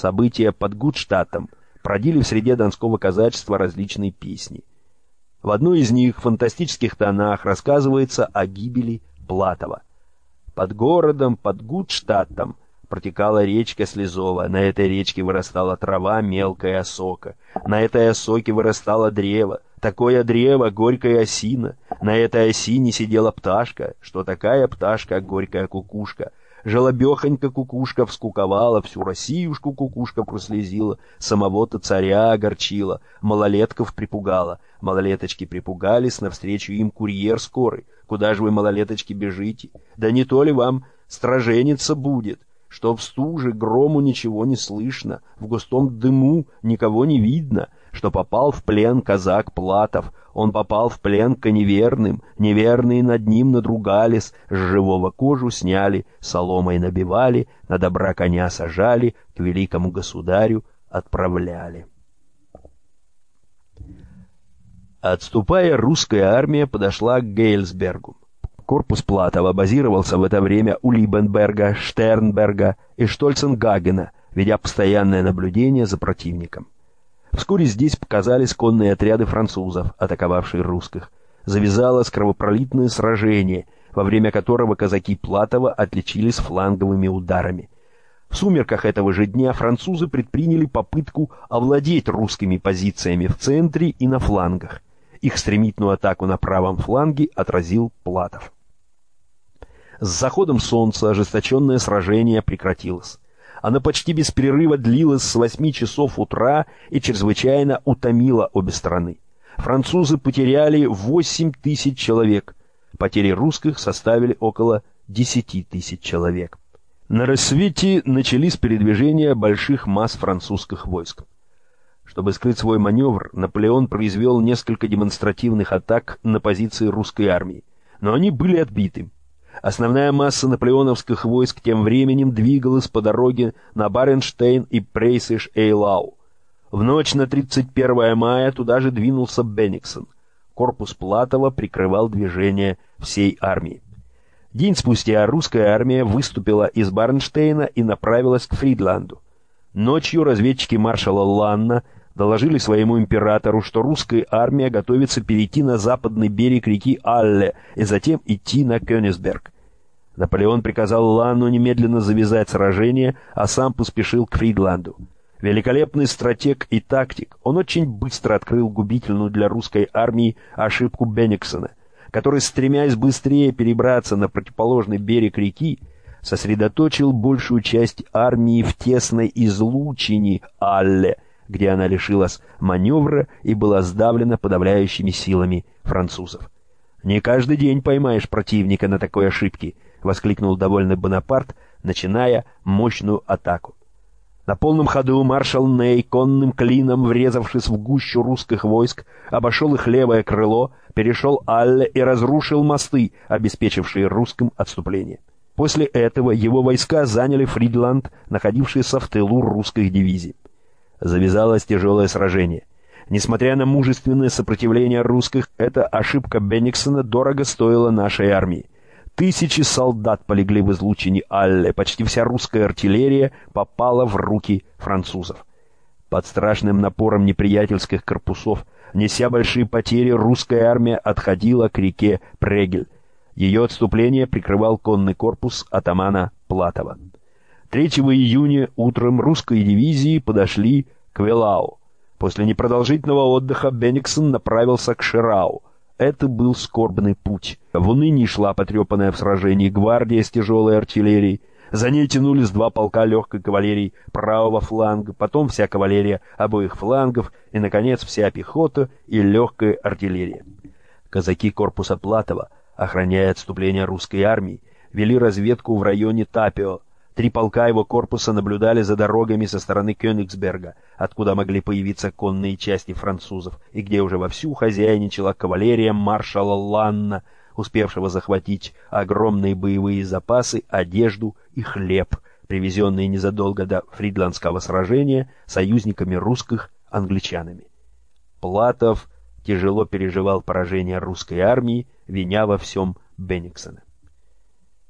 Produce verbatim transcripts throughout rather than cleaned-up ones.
События под Гудштатом продили в среде донского казачества различные песни. В одной из них в фантастических тонах рассказывается о гибели Платова. Под городом, под Гудштатом протекала речка Слезова. На этой речке вырастала трава, мелкая осока. На этой осоке вырастало древо. Такое древо — горькая осина. На этой осине сидела пташка, что такая пташка — горькая кукушка. Желобехонька кукушка вскуковала, всю Россиюшку кукушка прослезила, самого-то царя огорчила, малолетков припугала. Малолеточки припугались, навстречу им курьер скорый. Куда же вы, малолеточки, бежите? Да не то ли вам страженица будет, что в стуже грому ничего не слышно, в густом дыму никого не видно, что попал в плен казак Платов, он попал в плен к неверным, неверные над ним надругались, с живого кожу сняли, соломой набивали, на добра коня сажали, к великому государю отправляли. Отступая, русская армия подошла к Гейлсбергу. Корпус Платова базировался в это время у Либенберга, Штернберга и Штольценгагена, ведя постоянное наблюдение за противником. Вскоре здесь показались конные отряды французов, атаковавшие русских. Завязалось кровопролитное сражение, во время которого казаки Платова отличились фланговыми ударами. В сумерках этого же дня французы предприняли попытку овладеть русскими позициями в центре и на флангах. Их стремительную атаку на правом фланге отразил Платов. С заходом солнца ожесточенное сражение прекратилось. Оно почти без перерыва длилось с восьми часов утра и чрезвычайно утомило обе стороны. Французы потеряли восемь тысяч человек. Потери русских составили около десяти тысяч человек. На рассвете начались передвижения больших масс французских войск. Чтобы скрыть свой маневр, Наполеон произвел несколько демонстративных атак на позиции русской армии, но они были отбиты. Основная масса наполеоновских войск тем временем двигалась по дороге на Баренштейн и Прейсиш-Эйлау. В ночь на тридцать первое мая туда же двинулся Бенниксен. Корпус Платова прикрывал движение всей армии. День спустя русская армия выступила из Баренштейна и направилась к Фридланду. Ночью разведчики маршала Ланна доложили своему императору, что русская армия готовится перейти на западный берег реки Алле и затем идти на Кёнигсберг. Наполеон приказал Ланну немедленно завязать сражение, а сам поспешил к Фридланду. Великолепный стратег и тактик, он очень быстро открыл губительную для русской армии ошибку Бенниксена, который, стремясь быстрее перебраться на противоположный берег реки, сосредоточил большую часть армии в тесной излучине Алле, где она лишилась маневра и была сдавлена подавляющими силами французов. «Не каждый день поймаешь противника на такой ошибке», — воскликнул довольный Бонапарт, начиная мощную атаку. На полном ходу маршал Ней, конным клином врезавшись в гущу русских войск, обошел их левое крыло, перешел Алле и разрушил мосты, обеспечившие русским отступление. После этого его войска заняли Фридланд, находившийся в тылу русских дивизий. Завязалось тяжелое сражение. Несмотря на мужественное сопротивление русских, эта ошибка Бенниксена дорого стоила нашей армии. Тысячи солдат полегли в излучине Алле, почти вся русская артиллерия попала в руки французов. Под страшным напором неприятельских корпусов, неся большие потери, русская армия отходила к реке Прегель. Ее отступление прикрывал конный корпус атамана Платова. третьего июня утром русские дивизии подошли к Велау. После непродолжительного отдыха Бенниксен направился к Ширау. Это был скорбный путь. В унынии шла потрепанная в сражении гвардия с тяжелой артиллерией. За ней тянулись два полка легкой кавалерии правого фланга, потом вся кавалерия обоих флангов и, наконец, вся пехота и легкая артиллерия. Казаки корпуса Платова, охраняя отступление русской армии, вели разведку в районе Тапио. Три полка его корпуса наблюдали за дорогами со стороны Кёнигсберга, откуда могли появиться конные части французов, и где уже вовсю хозяйничала кавалерия маршала Ланна, успевшего захватить огромные боевые запасы, одежду и хлеб, привезенные незадолго до Фридландского сражения союзниками русских англичанами. Платов тяжело переживал поражение русской армии, виня во всем Бенниксена.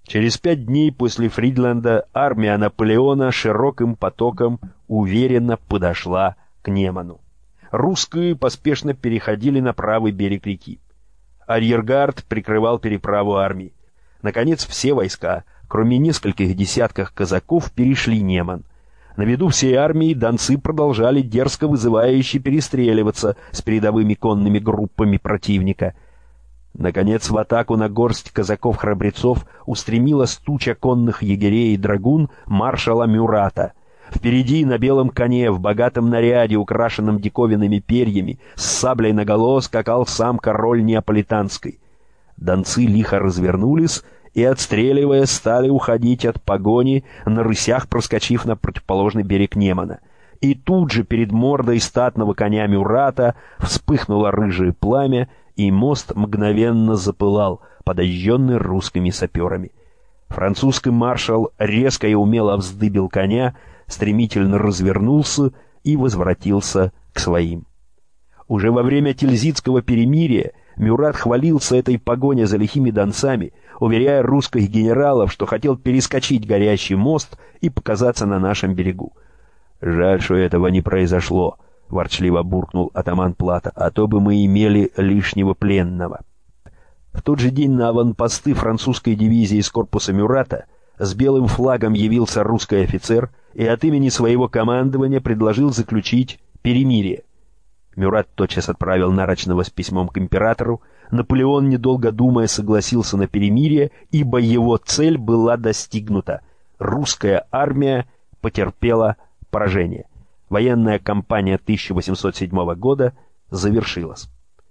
Через пять дней после Фридленда армия Наполеона широким потоком уверенно подошла к Неману. Русские поспешно переходили на правый берег реки. Арьергард прикрывал переправу армии. Наконец все войска, кроме нескольких десятков казаков, перешли Неман. На виду всей армии донцы продолжали дерзко вызывающе перестреливаться с передовыми конными группами противника. Наконец в атаку на горсть казаков-храбрецов устремилась туча конных егерей и драгун маршала Мюрата. Впереди на белом коне, в богатом наряде, украшенном диковинными перьями, с саблей наголо скакал сам король Неаполитанской. Донцы лихо развернулись и, отстреливая, стали уходить от погони, на рысях проскочив на противоположный берег Немана. И тут же перед мордой статного коня Мюрата вспыхнуло рыжее пламя, и мост мгновенно запылал, подожженный русскими саперами. Французский маршал резко и умело вздыбил коня, стремительно развернулся и возвратился к своим. Уже во время Тильзитского перемирия Мюрат хвалился этой погоней за лихими донцами, уверяя русских генералов, что хотел перескочить горящий мост и показаться на нашем берегу. «Жаль, что этого не произошло», — ворчливо буркнул атаман Плата, — «а то бы мы имели лишнего пленного». В тот же день на аванпосты французской дивизии из корпуса Мюрата с белым флагом явился русский офицер и от имени своего командования предложил заключить перемирие. Мюрат тотчас отправил Нарочного с письмом к императору. Наполеон, недолго думая, согласился на перемирие, ибо его цель была достигнута. Русская армия потерпела поражение. Военная кампания тысяча восемьсот седьмого года завершилась.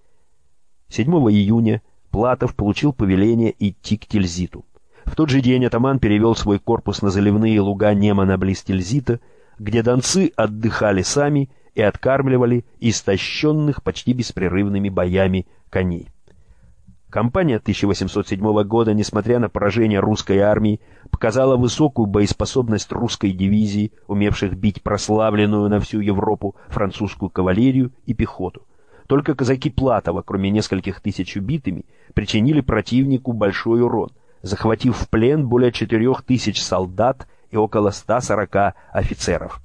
седьмого июня Платов получил повеление идти к Тильзиту. В тот же день атаман перевел свой корпус на заливные луга Немана близ Тильзита, где донцы отдыхали сами и откармливали истощенных почти беспрерывными боями коней. Кампания тысяча восемьсот седьмого года, несмотря на поражение русской армии, показала высокую боеспособность русской дивизии, умевших бить прославленную на всю Европу французскую кавалерию и пехоту. Только казаки Платова, кроме нескольких тысяч убитыми, причинили противнику большой урон, захватив в плен более четырех тысяч солдат и около ста сорока офицеров.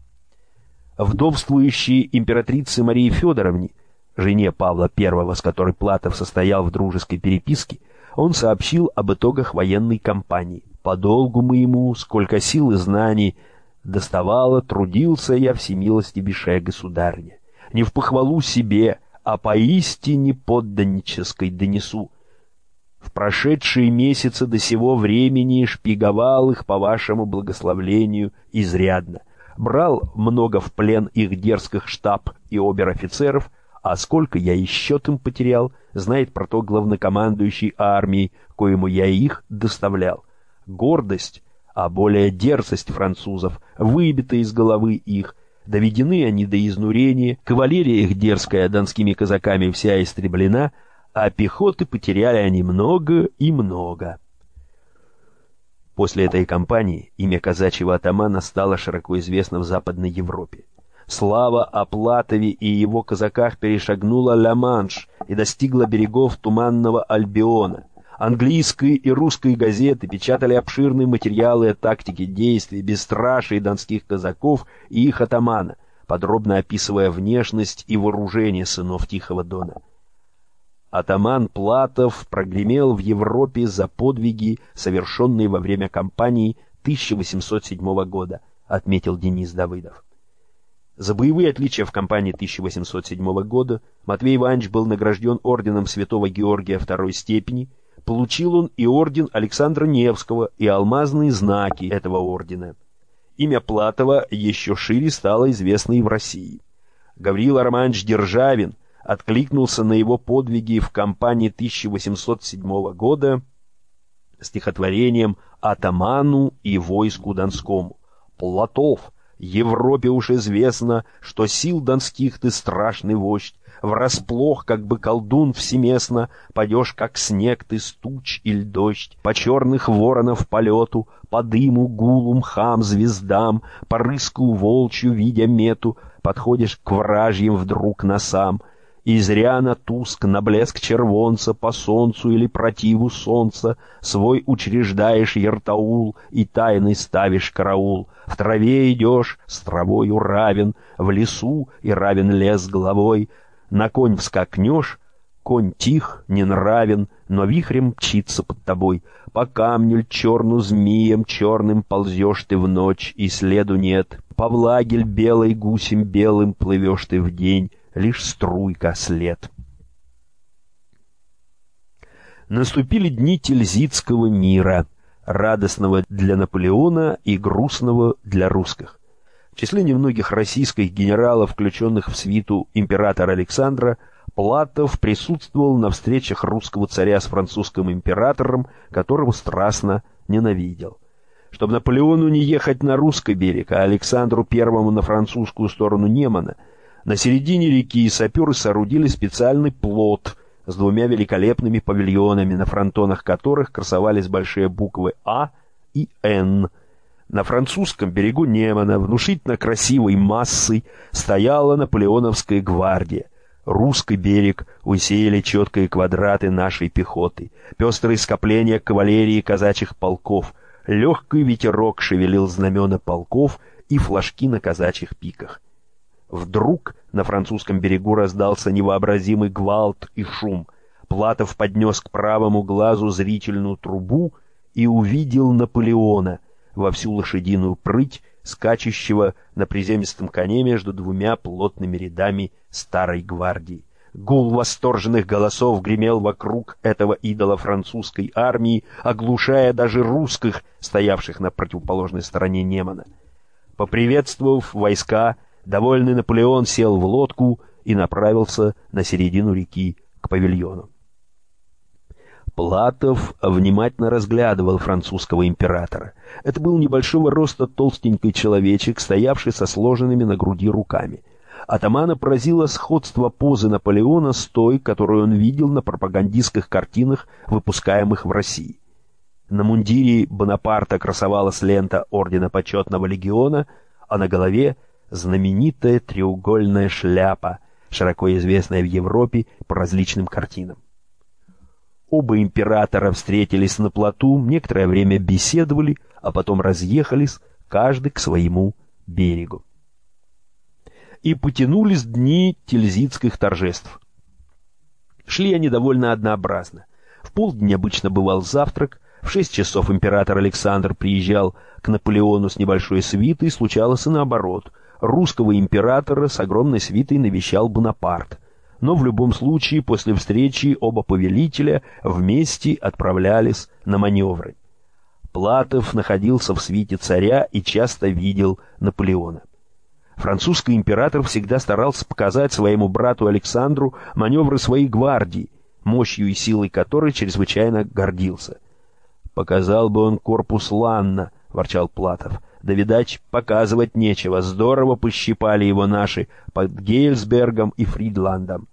Вдовствующей императрице Марии Федоровне, жене Павла Первого, с которой Платов состоял в дружеской переписке, он сообщил об итогах военной кампании. «По долгу моему, сколько сил и знаний доставало, трудился я всемилостивейшая государыня. Не в похвалу себе, а поистине подданнической донесу. В прошедшие месяцы до сего времени шпиговал их по вашему благословлению изрядно. Брал много в плен их дерзких штаб и обер-офицеров, а сколько я и счет им потерял, знает про то главнокомандующий армией, коему я их доставлял. Гордость, а более дерзость французов, выбита из головы их, доведены они до изнурения, кавалерия их дерзкая донскими казаками вся истреблена, а пехоты потеряли они много и много». После этой кампании имя казачьего атамана стало широко известно в Западной Европе. Слава о Платове и его казаках перешагнула Ла-Манш и достигла берегов Туманного Альбиона. Английские и русские газеты печатали обширные материалы о тактике действий, бесстрашии донских казаков и их атамана, подробно описывая внешность и вооружение сынов Тихого Дона. Атаман Платов прогремел в Европе за подвиги, совершенные во время кампании тысяча восемьсот седьмого года, отметил Денис Давыдов. За боевые отличия в кампании тысяча восемьсот седьмого года Матвей Иванович был награжден орденом Святого Георгия второй степени, получил он и орден Александра Невского и алмазные знаки этого ордена. Имя Платова еще шире стало известно и в России. Гаврил Романович Державин откликнулся на его подвиги в кампании тысяча восемьсот седьмого года стихотворением «Атаману и войску донскому». «Платов, Европе уж известно, что сил донских ты страшный вождь, врасплох, как бы колдун всеместно, падешь, как снег ты с туч иль дождь, по черных воронов полету, по дыму, гулу, мхам, звездам, по рыску волчью, видя мету, подходишь к вражьим вдруг носам, И зря на туск, на блеск червонца, по солнцу или противу солнца свой учреждаешь яртаул и тайный ставишь караул. В траве идешь, с травою равен, в лесу и равен лес головой. На конь вскакнешь, конь тих, не нравен, но вихрем мчится под тобой. По камню ль черну змеем черным ползешь ты в ночь, и следу нет. По влаге ль белой гусем белым плывешь ты в день, лишь струйка след. Наступили дни Тильзитского мира, радостного для Наполеона и грустного для русских. В числе немногих российских генералов, включенных в свиту императора Александра, Платов присутствовал на встречах русского царя с французским императором, которого страстно ненавидел. Чтобы Наполеону не ехать на русский берег, а Александру Первому на французскую сторону Немана, на середине реки саперы соорудили специальный плот с двумя великолепными павильонами, на фронтонах которых красовались большие буквы «А» и «Н». На французском берегу Немана внушительно красивой массой стояла наполеоновская гвардия. Русский берег усеяли четкие квадраты нашей пехоты, пестрые скопления кавалерии казачьих полков, легкий ветерок шевелил знамена полков и флажки на казачьих пиках. Вдруг на французском берегу раздался невообразимый гвалт и шум. Платов поднес к правому глазу зрительную трубу и увидел Наполеона во всю лошадиную прыть, скачущего на приземистом коне между двумя плотными рядами старой гвардии. Гул восторженных голосов гремел вокруг этого идола французской армии, оглушая даже русских, стоявших на противоположной стороне Немана. Поприветствовав войска, довольный Наполеон сел в лодку и направился на середину реки к павильону. Платов внимательно разглядывал французского императора. Это был небольшого роста толстенький человечек, стоявший со сложенными на груди руками. Атамана поразило сходство позы Наполеона с той, которую он видел на пропагандистских картинах, выпускаемых в России. На мундире Бонапарта красовалась лента ордена Почетного легиона, а на голове знаменитая треугольная шляпа, широко известная в Европе по различным картинам. Оба императора встретились на плоту, некоторое время беседовали, а потом разъехались, каждый к своему берегу. И потянулись дни тильзитских торжеств. Шли они довольно однообразно. В полдень обычно бывал завтрак, в шесть часов император Александр приезжал к Наполеону с небольшой свитой, случалось и наоборот. Русского императора с огромной свитой навещал Бонапарт. Но в любом случае после встречи оба повелителя вместе отправлялись на маневры. Платов находился в свите царя и часто видел Наполеона. Французский император всегда старался показать своему брату Александру маневры своей гвардии, мощью и силой которой чрезвычайно гордился. «Показал бы он корпус Ланна», — ворчал Платов. «Да, видать, показывать нечего, здорово пощипали его наши под Гейльсбергом и Фридландом».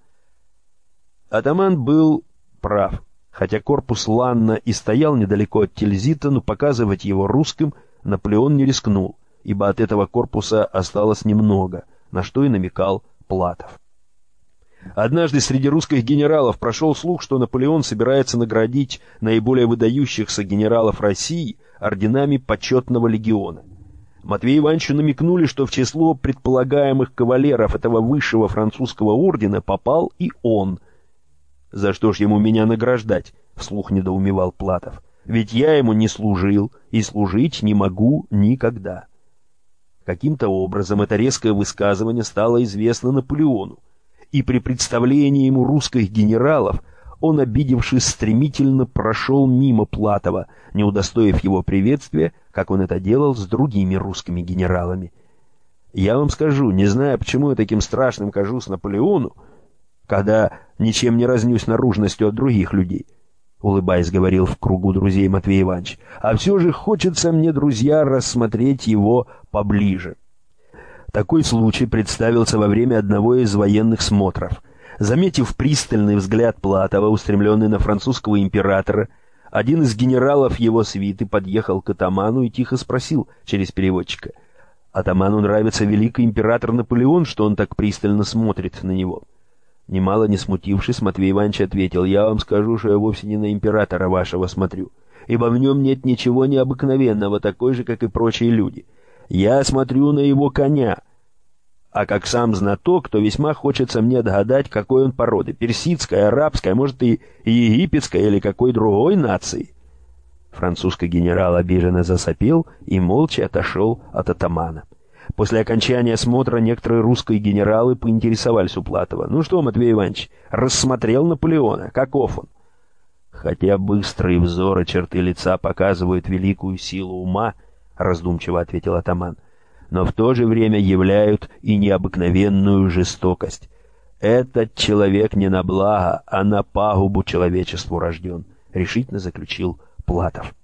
Атаман был прав. Хотя корпус Ланна и стоял недалеко от Тильзита, но показывать его русским Наполеон не рискнул, ибо от этого корпуса осталось немного, на что и намекал Платов. Однажды среди русских генералов прошел слух, что Наполеон собирается наградить наиболее выдающихся генералов России орденами Почетного легиона. Матвею Ивановичу намекнули, что в число предполагаемых кавалеров этого высшего французского ордена попал и он. «За что ж ему меня награждать?» — вслух недоумевал Платов. «Ведь я ему не служил и служить не могу никогда». Каким-то образом это резкое высказывание стало известно Наполеону, и при представлении ему русских генералов он, обидевшись, стремительно прошел мимо Платова, не удостоив его приветствия, как он это делал с другими русскими генералами. Я вам скажу, не знаю, почему я таким страшным кажусь Наполеону, когда ничем не разнюсь наружностью от других людей, — улыбаясь, говорил в кругу друзей Матвей Иванович, — а все же хочется мне, друзья, рассмотреть его поближе. Такой случай представился во время одного из военных смотров. Заметив пристальный взгляд Платова, устремленный на французского императора, один из генералов его свиты подъехал к атаману и тихо спросил через переводчика: «Атаману нравится великий император Наполеон, что он так пристально смотрит на него?» Немало не смутившись, Матвей Иванович ответил: «Я вам скажу, что я вовсе не на императора вашего смотрю, ибо в нем нет ничего необыкновенного, такой же, как и прочие люди. Я смотрю на его коня, а как сам знаток, то весьма хочется мне догадать, какой он породы: персидской, арабской, может и египетской или какой другой нации». Французский генерал обиженно засопел и молча отошел от атамана. После окончания смотра некоторые русские генералы поинтересовались у Платова: «Ну что, Матвей Иванович, рассмотрел Наполеона? Каков он?» «Хотя быстрые взоры, черты лица показывают великую силу ума», — раздумчиво ответил атаман, «но в то же время являют и необыкновенную жестокость. Этот человек не на благо, а на пагубу человечеству рожден», — решительно заключил Платов.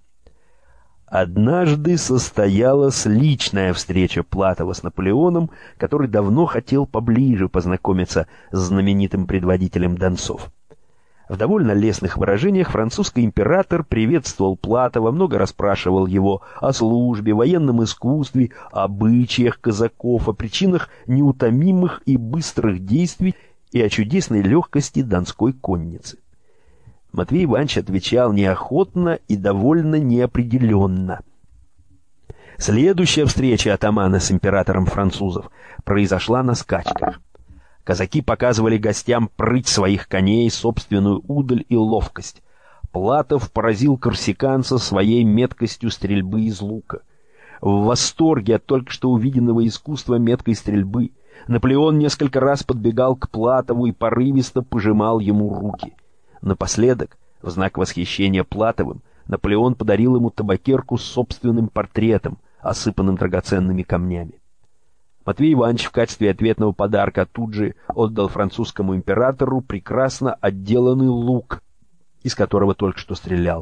Однажды состоялась личная встреча Платова с Наполеоном, который давно хотел поближе познакомиться с знаменитым предводителем донцов. В довольно лестных выражениях французский император приветствовал Платова, много расспрашивал его о службе, военном искусстве, обычаях казаков, о причинах неутомимых и быстрых действий и о чудесной легкости донской конницы. Матвей Иванович отвечал неохотно и довольно неопределенно. Следующая встреча атамана с императором французов произошла на скачках. Казаки показывали гостям прыть своих коней, собственную удаль и ловкость. Платов поразил корсиканца своей меткостью стрельбы из лука. В восторге от только что увиденного искусства меткой стрельбы Наполеон несколько раз подбегал к Платову и порывисто пожимал ему руки. Напоследок, в знак восхищения Платовым, Наполеон подарил ему табакерку с собственным портретом, осыпанным драгоценными камнями. Матвей Иванович в качестве ответного подарка тут же отдал французскому императору прекрасно отделанный лук, из которого только что стрелял.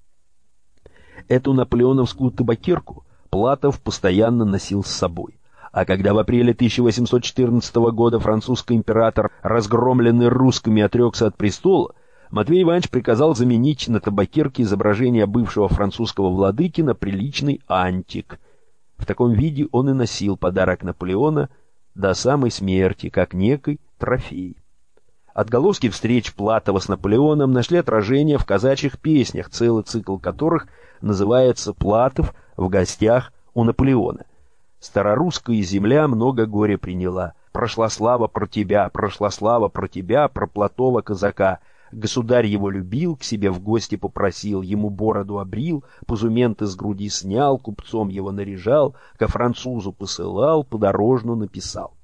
Эту наполеоновскую табакерку Платов постоянно носил с собой. А когда в апреле тысяча восемьсот четырнадцатого года французский император, разгромленный русскими, отрекся от престола, Матвей Иванович приказал заменить на табакерке изображение бывшего французского владыки на приличный антик. В таком виде он и носил подарок Наполеона до самой смерти, как некий трофей. Отголоски встреч Платова с Наполеоном нашли отражение в казачьих песнях, целый цикл которых называется «Платов в гостях у Наполеона». Старорусская земля много горя приняла. Прошла слава про тебя, прошла слава про тебя, про Платова казака. Государь его любил, к себе в гости попросил, ему бороду обрил, позументы с груди снял, купцом его наряжал, ко французу посылал, подорожно написал.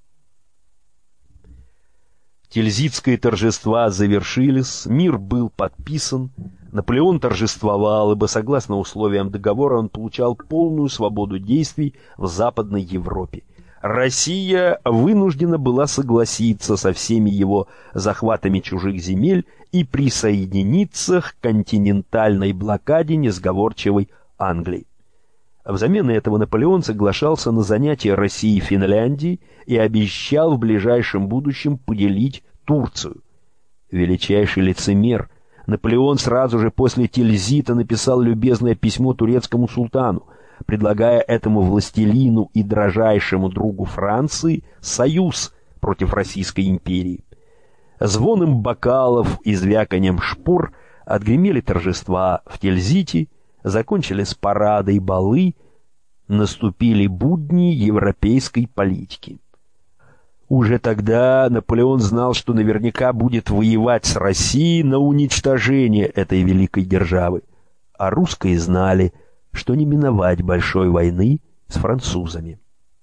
Тильзитские торжества завершились, мир был подписан, Наполеон торжествовал, ибо, согласно условиям договора, он получал полную свободу действий в Западной Европе. Россия вынуждена была согласиться со всеми его захватами чужих земель и присоединиться к континентальной блокаде несговорчивой Англии. Взамен этого Наполеон соглашался на занятие России Финляндии и обещал в ближайшем будущем поделить Турцию. Величайший лицемер, Наполеон сразу же после Тильзита написал любезное письмо турецкому султану, предлагая этому властелину и дрожайшему другу Франции союз против Российской империи. Звоном бокалов и звяканием шпор отгремели торжества в Тильзите, закончились парады и балы, наступили будни европейской политики. Уже тогда Наполеон знал, что наверняка будет воевать с Россией на уничтожение этой великой державы, а русские знали, что не миновать большой войны с французами.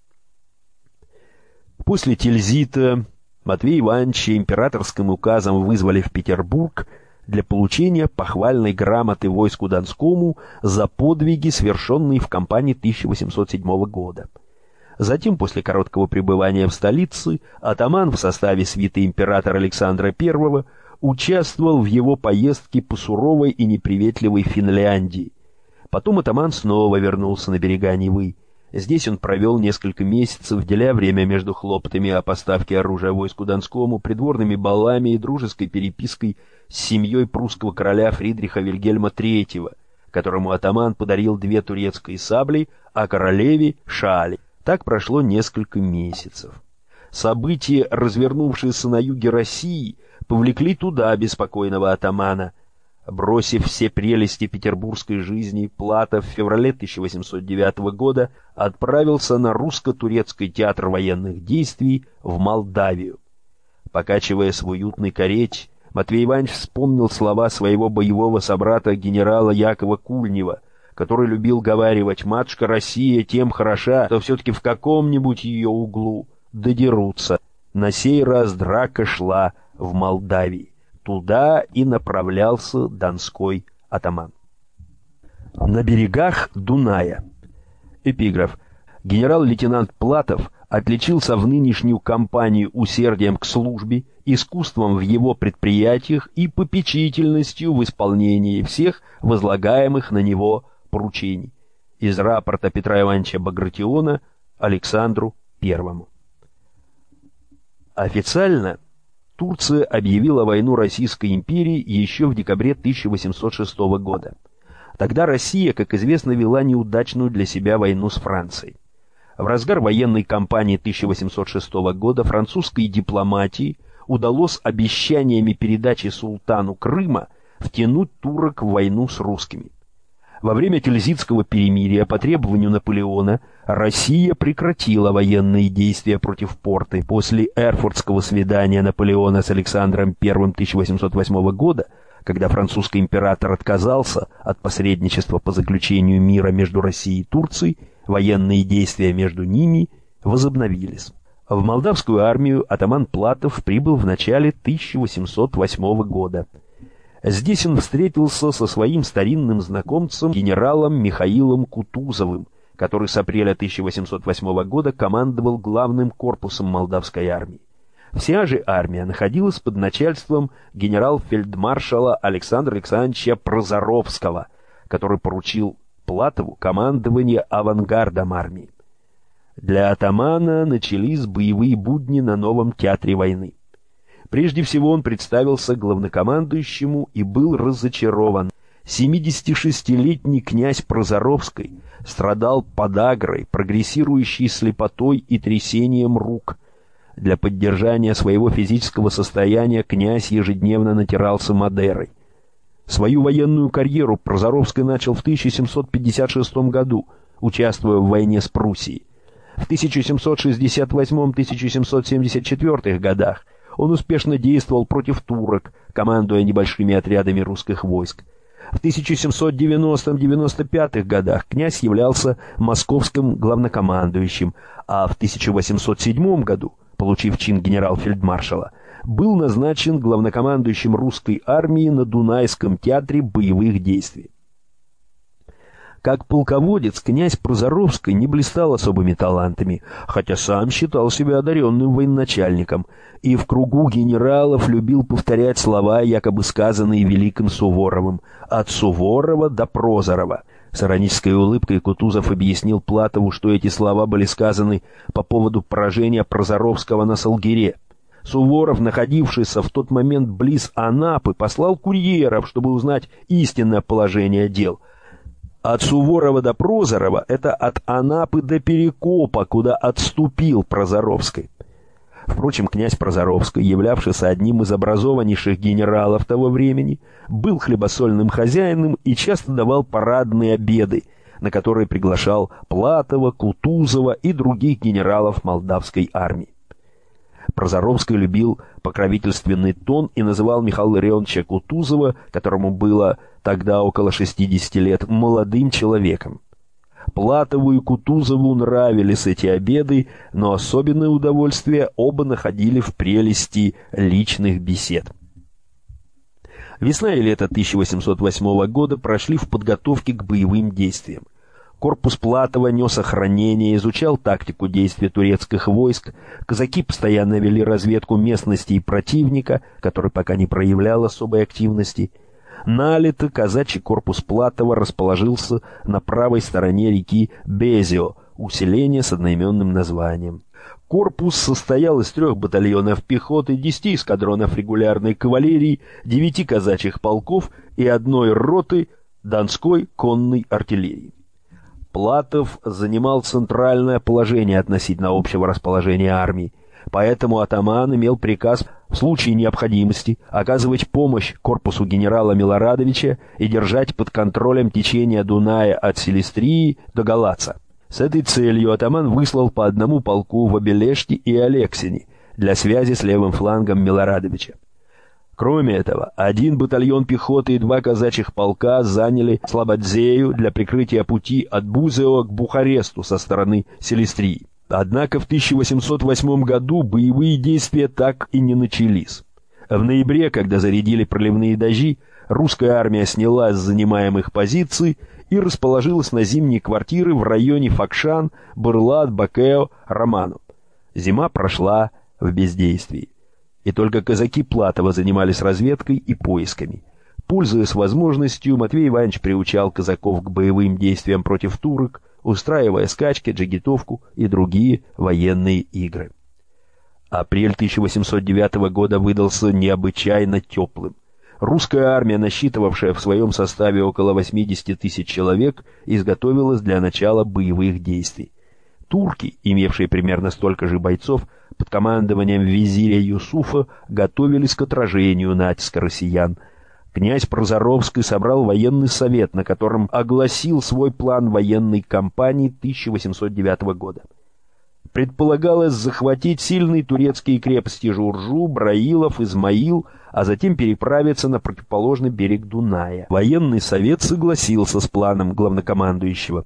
После Тильзита Матвея Ивановича императорским указом вызвали в Петербург для получения похвальной грамоты войску Донскому за подвиги, совершенные в кампании тысяча восемьсот седьмого года. Затем, после короткого пребывания в столице, атаман в составе свиты императора Александра Первого участвовал в его поездке по суровой и неприветливой Финляндии. Потом атаман снова вернулся на берега Невы. Здесь он провел несколько месяцев, деля время между хлопотами о поставке оружия войску Донскому, придворными балами и дружеской перепиской с семьей прусского короля Фридриха Вильгельма Третьего, которому атаман подарил две турецкие сабли, а королеве — шали. Так прошло несколько месяцев. События, развернувшиеся на юге России, повлекли туда беспокойного атамана. Бросив все прелести петербургской жизни, Платов в феврале тысяча восемьсот девятого года отправился на русско-турецкий театр военных действий в Молдавию. Покачиваясь в уютной карете, Матвей Иванович вспомнил слова своего боевого собрата генерала Якова Кульнева, который любил говаривать: «Матушка Россия тем хороша, что все-таки в каком-нибудь ее углу додерутся». На сей раз драка шла в Молдавии. Туда и направлялся донской атаман. На берегах Дуная. Эпиграф. Генерал-лейтенант Платов отличился в нынешнюю кампанию усердием к службе, искусством в его предприятиях и попечительностью в исполнении всех возлагаемых на него поручений. Из рапорта Петра Ивановича Багратиона Александру Первому. Официально Турция объявила войну Российской империи еще в декабре тысяча восемьсот шестого года. Тогда Россия, как известно, вела неудачную для себя войну с Францией. В разгар военной кампании тысяча восемьсот шестого года французской дипломатии удалось обещаниями передачи султану Крыма втянуть турок в войну с русскими. Во время Тильзитского перемирия по требованию Наполеона Россия прекратила военные действия против Порты. После Эрфуртского свидания Наполеона с Александром Первым тысяча восемьсот восьмого года, когда французский император отказался от посредничества по заключению мира между Россией и Турцией, военные действия между ними возобновились. В молдавскую армию атаман Платов прибыл в начале тысяча восемьсот восьмого года. Здесь он встретился со своим старинным знакомцем генералом Михаилом Кутузовым, который с апреля тысяча восемьсот восьмого года командовал главным корпусом молдавской армии. Вся же армия находилась под начальством генерал-фельдмаршала Александра Александровича Прозоровского, который поручил Платову командование авангардом армии. Для атамана начались боевые будни на новом театре войны. Прежде всего он представился главнокомандующему и был разочарован. семидесятишестилетний князь Прозоровский страдал подагрой, прогрессирующей слепотой и трясением рук. Для поддержания своего физического состояния князь ежедневно натирался Мадерой. Свою военную карьеру Прозоровский начал в тысяча семьсот пятьдесят шестом году, участвуя в войне с Пруссией. В тысяча семьсот шестьдесят восьмом — тысяча семьсот семьдесят четвёртом годах он успешно действовал против турок, командуя небольшими отрядами русских войск. В тысяча семьсот девяностом — девяносто пятом годах князь являлся московским главнокомандующим, а в тысяча восемьсот седьмом году, получив чин генерал-фельдмаршала, был назначен главнокомандующим русской армии на Дунайском театре боевых действий. Как полководец князь Прозоровский не блистал особыми талантами, хотя сам считал себя одаренным военачальником, и в кругу генералов любил повторять слова, якобы сказанные великим Суворовым: «От Суворова до Прозорова». С иронической улыбкой Кутузов объяснил Платову, что эти слова были сказаны по поводу поражения Прозоровского на Салгире. Суворов, находившийся в тот момент близ Анапы, послал курьеров, чтобы узнать истинное положение дел. От Суворова до Прозорова — это от Анапы до Перекопа, куда отступил Прозоровский. Впрочем, князь Прозоровский, являвшийся одним из образованнейших генералов того времени, был хлебосольным хозяином и часто давал парадные обеды, на которые приглашал Платова, Кутузова и других генералов молдавской армии. Прозоровский любил покровительственный тон и называл Михаила Ларионовича Кутузова, которому было тогда около шестидесяти лет, молодым человеком. Платову и Кутузову нравились эти обеды, но особенное удовольствие оба находили в прелести личных бесед. Весна и лето тысяча восемьсот восьмого года прошли в подготовке к боевым действиям. Корпус Платова нес охранение, изучал тактику действия турецких войск, казаки постоянно вели разведку местности и противника, который пока не проявлял особой активности. Налито казачий корпус Платова расположился на правой стороне реки Безио, усиление с одноименным названием. Корпус состоял из трех батальонов пехоты, десяти эскадронов регулярной кавалерии, девяти казачьих полков и одной роты донской конной артиллерии. Платов занимал центральное положение относительно общего расположения армии. Поэтому атаман имел приказ в случае необходимости оказывать помощь корпусу генерала Милорадовича и держать под контролем течение Дуная от Силистрии до Галаца. С этой целью атаман выслал по одному полку в Обелеште и Алексине для связи с левым флангом Милорадовича. Кроме этого, один батальон пехоты и два казачьих полка заняли Слободзею для прикрытия пути от Бузео к Бухаресту со стороны Силистрии. Однако в тысяча восемьсот восьмом году боевые действия так и не начались. В ноябре, когда зарядили проливные дожди, русская армия снялась с занимаемых позиций и расположилась на зимние квартиры в районе Факшан, Бурлат, Бакео, Роману. Зима прошла в бездействии. И только казаки Платова занимались разведкой и поисками. Пользуясь возможностью, Матвей Иванович приучал казаков к боевым действиям против турок, устраивая скачки, джигитовку и другие военные игры. Апрель тысяча восемьсот девятого года выдался необычайно теплым. Русская армия, насчитывавшая в своем составе около восьмидесяти тысяч человек, изготовилась для начала боевых действий. Турки, имевшие примерно столько же бойцов, под командованием визиря Юсуфа, готовились к отражению натиска россиян. Князь Прозоровский собрал военный совет, на котором огласил свой план военной кампании тысяча восемьсот девятого года. Предполагалось захватить сильные турецкие крепости Журжу, Браилов, Измаил, а затем переправиться на противоположный берег Дуная. Военный совет согласился с планом главнокомандующего.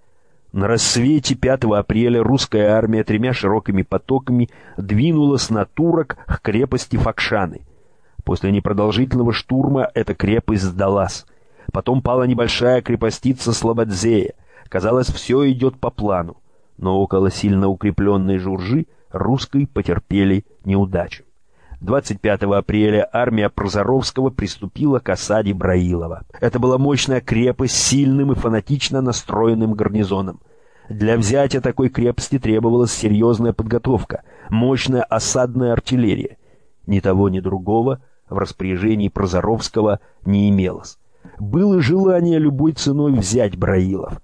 На рассвете пятого апреля русская армия тремя широкими потоками двинулась на турок к крепости Факшаны. После непродолжительного штурма эта крепость сдалась. Потом пала небольшая крепостица Слободзея. Казалось, все идет по плану. Но около сильно укрепленной Журжи русские потерпели неудачу. двадцать пятого апреля армия Прозоровского приступила к осаде Браилова. Это была мощная крепость с сильным и фанатично настроенным гарнизоном. Для взятия такой крепости требовалась серьезная подготовка, мощная осадная артиллерия. Ни того, ни другого в распоряжении Прозоровского не имелось. Было желание любой ценой взять Браилов.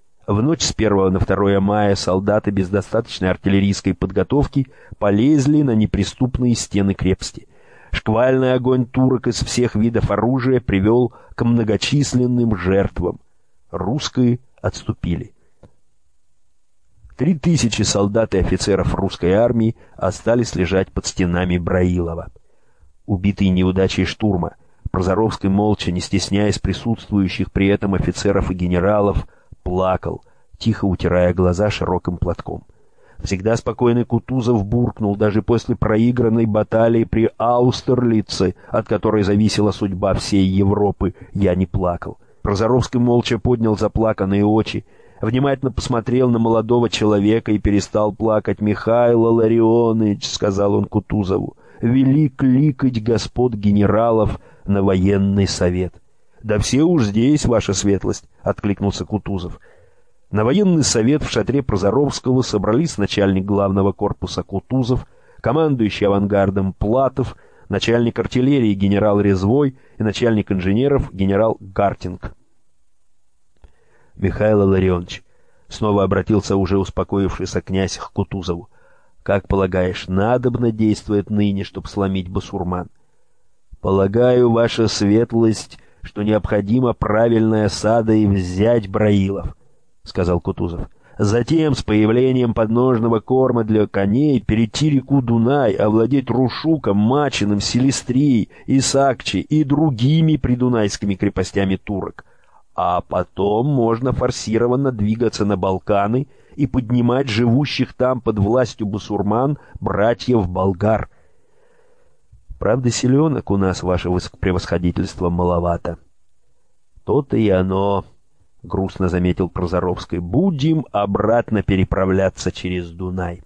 В ночь с первого на второе мая солдаты без достаточной артиллерийской подготовки полезли на неприступные стены крепости. Шквальный огонь турок из всех видов оружия привел к многочисленным жертвам. Русские отступили. Три тысячи солдат и офицеров русской армии остались лежать под стенами Браилова. Убитый неудачей штурма, Прозоровский молча, не стесняясь присутствующих при этом офицеров и генералов, плакал, тихо утирая глаза широким платком. Всегда спокойный Кутузов буркнул: даже после проигранной баталии при Аустерлице, от которой зависела судьба всей Европы, я не плакал. Прозоровский молча поднял заплаканные очи, внимательно посмотрел на молодого человека и перестал плакать. «Михаил Ларионович», — сказал он Кутузову, — «вели кликать господ генералов на военный совет». «Да все уж здесь, ваша светлость», — откликнулся Кутузов. На военный совет в шатре Прозоровского собрались начальник главного корпуса Кутузов, командующий авангардом Платов, начальник артиллерии генерал Резвой и начальник инженеров генерал Гартинг. «Михаил Ларионович», — снова обратился уже успокоившийся князь к Кутузову, — «как полагаешь, надобно действовать ныне, чтоб сломить басурман?» «Полагаю, ваша светлость, что необходима правильная осада и взять Браилов», — сказал Кутузов. «Затем, с появлением подножного корма для коней, перейти реку Дунай, овладеть Рушуком, Мачиным, Силистрией, Исакчей и другими придунайскими крепостями турок. А потом можно форсированно двигаться на Балканы и поднимать живущих там под властью басурман братьев-болгар. Правда, селенок у нас, ваше высокопревосходительство, маловато». «То-то и оно», — грустно заметил Прозоровский. «Будем обратно переправляться через Дунай».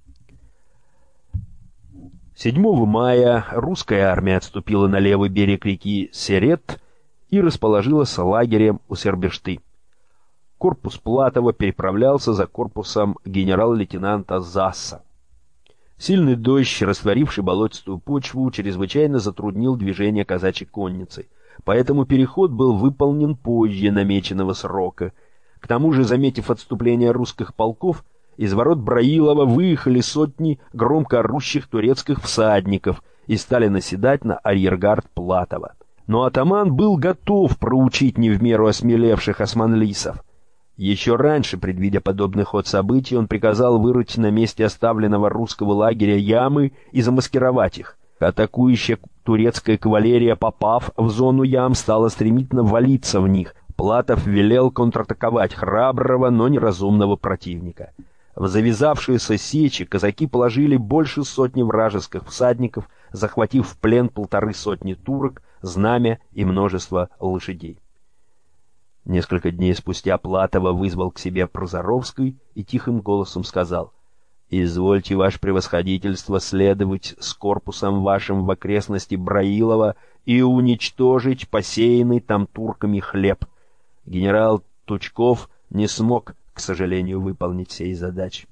седьмого мая русская армия отступила на левый берег реки Серет и расположилась лагерем у Сербешты. Корпус Платова переправлялся за корпусом генерал-лейтенанта Засса. Сильный дождь, растворивший болотистую почву, чрезвычайно затруднил движение казачьей конницы, поэтому переход был выполнен позже намеченного срока. К тому же, заметив отступление русских полков, из ворот Браилова выехали сотни громко орущих турецких всадников и стали наседать на арьергард Платова. Но атаман был готов проучить не в меру осмелевших османлисов. Еще раньше, предвидя подобный ход событий, он приказал вырыть на месте оставленного русского лагеря ямы и замаскировать их. Атакующая турецкая кавалерия, попав в зону ям, стала стремительно валиться в них. Платов велел контратаковать храброго, но неразумного противника. В завязавшиеся сечи казаки положили больше сотни вражеских всадников, захватив в плен полторы сотни турок, знамя и множество лошадей. Несколько дней спустя Платова вызвал к себе Прозоровский и тихим голосом сказал: «Извольте, ваше превосходительство, следовать с корпусом вашим в окрестности Браилова и уничтожить посеянный там турками хлеб». Генерал Тучков не смог, к сожалению, выполнить сей задачи.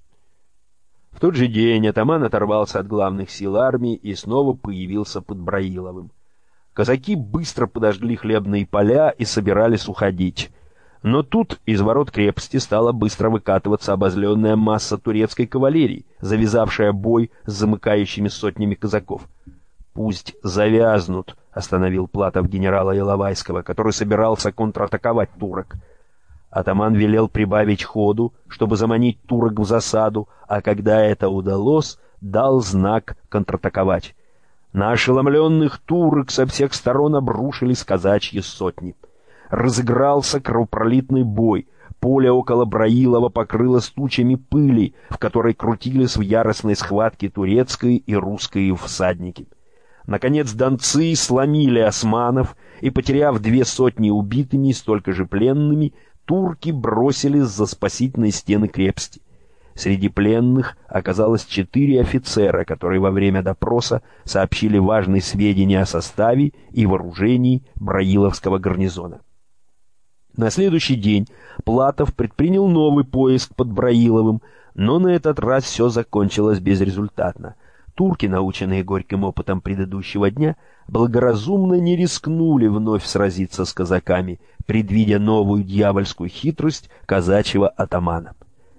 В тот же день атаман оторвался от главных сил армии и снова появился под Браиловым. Казаки быстро подожгли хлебные поля и собирались уходить. Но тут из ворот крепости стала быстро выкатываться обозленная масса турецкой кавалерии, завязавшая бой с замыкающими сотнями казаков. «Пусть завязнут», — остановил Платов генерала Иловайского, который собирался контратаковать турок. Атаман велел прибавить ходу, чтобы заманить турок в засаду, а когда это удалось, дал знак контратаковать. На ошеломленных турок со всех сторон обрушились казачьи сотни. Разыгрался кровопролитный бой. Поле около Браилова покрылось тучами пыли, в которой крутились в яростной схватке турецкие и русские всадники. Наконец донцы сломили османов, и, потеряв две сотни убитыми и столько же пленными, турки бросились за спасительные стены крепости. Среди пленных оказалось четыре офицера, которые во время допроса сообщили важные сведения о составе и вооружении Браиловского гарнизона. На следующий день Платов предпринял новый поиск под Браиловым, но на этот раз все закончилось безрезультатно. Турки, наученные горьким опытом предыдущего дня, благоразумно не рискнули вновь сразиться с казаками, предвидя новую дьявольскую хитрость казачьего атамана.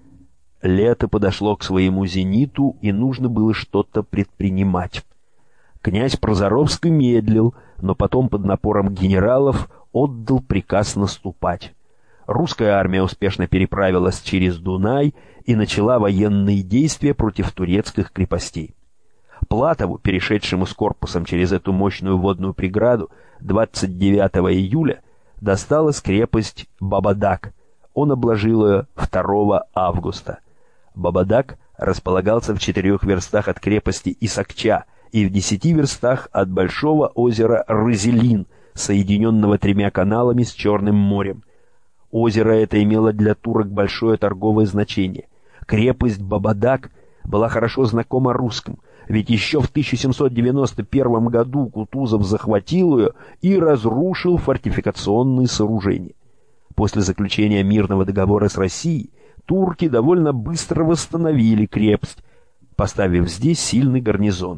Лето подошло к своему зениту, и нужно было что-то предпринимать. Князь Прозоровский медлил, но потом под напором генералов отдал приказ наступать. Русская армия успешно переправилась через Дунай и начала военные действия против турецких крепостей. Платову, перешедшему с корпусом через эту мощную водную преграду, двадцать девятого июля досталась крепость Бабадаг. Он обложил ее второго августа. Бабадаг располагался в четырех верстах от крепости Исакча и в десяти верстах от большого озера Разелин, соединенного тремя каналами с Черным морем. Озеро это имело для турок большое торговое значение. Крепость Бабадаг была хорошо знакома русским, ведь еще в тысяча семьсот девяносто первом году Кутузов захватил ее и разрушил фортификационные сооружения. После заключения мирного договора с Россией турки довольно быстро восстановили крепость, поставив здесь сильный гарнизон.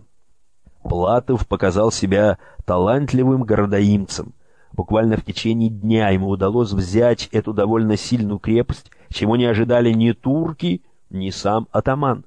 Платов показал себя талантливым городоимцем. Буквально в течение дня ему удалось взять эту довольно сильную крепость, чего не ожидали ни турки, ни сам атаман.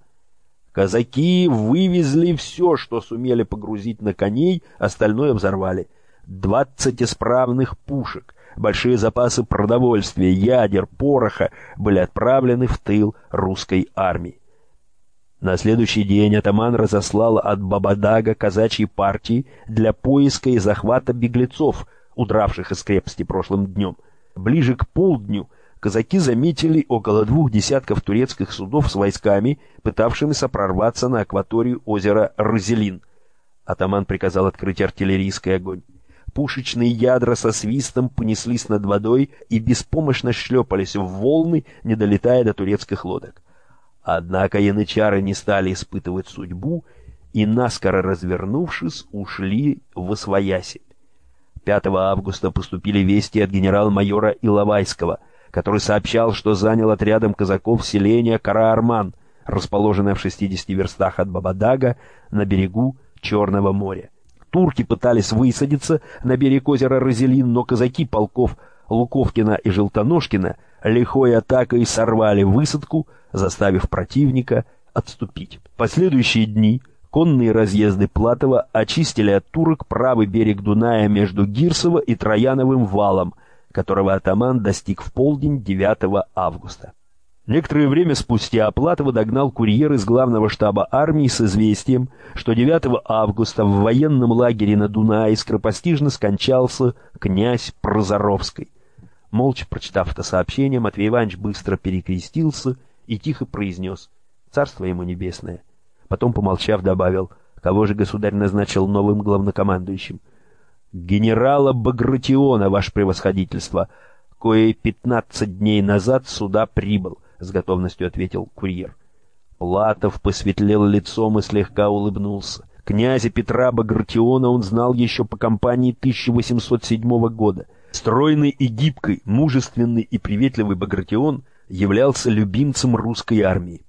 Казаки вывезли все, что сумели погрузить на коней, остальное взорвали. Двадцать исправных пушек, большие запасы продовольствия, ядер, пороха были отправлены в тыл русской армии. На следующий день атаман разослал от Бабадага казачьи партии для поиска и захвата беглецов, удравших из крепости прошлым днем. Ближе к полдню казаки заметили около двух десятков турецких судов с войсками, пытавшимися прорваться на акваторию озера Разелин. Атаман приказал открыть артиллерийский огонь. Пушечные ядра со свистом понеслись над водой и беспомощно шлепались в волны, не долетая до турецких лодок. Однако янычары не стали испытывать судьбу и, наскоро развернувшись, ушли восвояси. пятого августа поступили вести от генерал-майора Иловайского, который сообщал, что занял отрядом казаков селение Кара-Арман, расположенное в шестидесяти верстах от Бабадага на берегу Черного моря. Турки пытались высадиться на берег озера Разелин, но казаки полков Луковкина и Желтоножкина лихой атакой сорвали высадку, заставив противника отступить. В последующие дни конные разъезды Платова очистили от турок правый берег Дуная между Гирсово и Трояновым валом, которого атаман достиг в полдень девятого августа. Некоторое время спустя Платова догнал курьер из главного штаба армии с известием, что девятого августа в военном лагере на Дунае скоропостижно скончался князь Прозоровский. Молча прочитав это сообщение, Матвей Иванович быстро перекрестился и тихо произнес: «Царство ему небесное». Потом, помолчав, добавил: «Кого же государь назначил новым главнокомандующим?» «Генерала Багратиона, ваше превосходительство, кое пятнадцать дней назад сюда прибыл», — с готовностью ответил курьер. Платов посветлел лицом и слегка улыбнулся. Князя Петра Багратиона он знал еще по кампании тысяча восемьсот седьмого года. Стройный и гибкий, мужественный и приветливый Багратион являлся любимцем русской армии.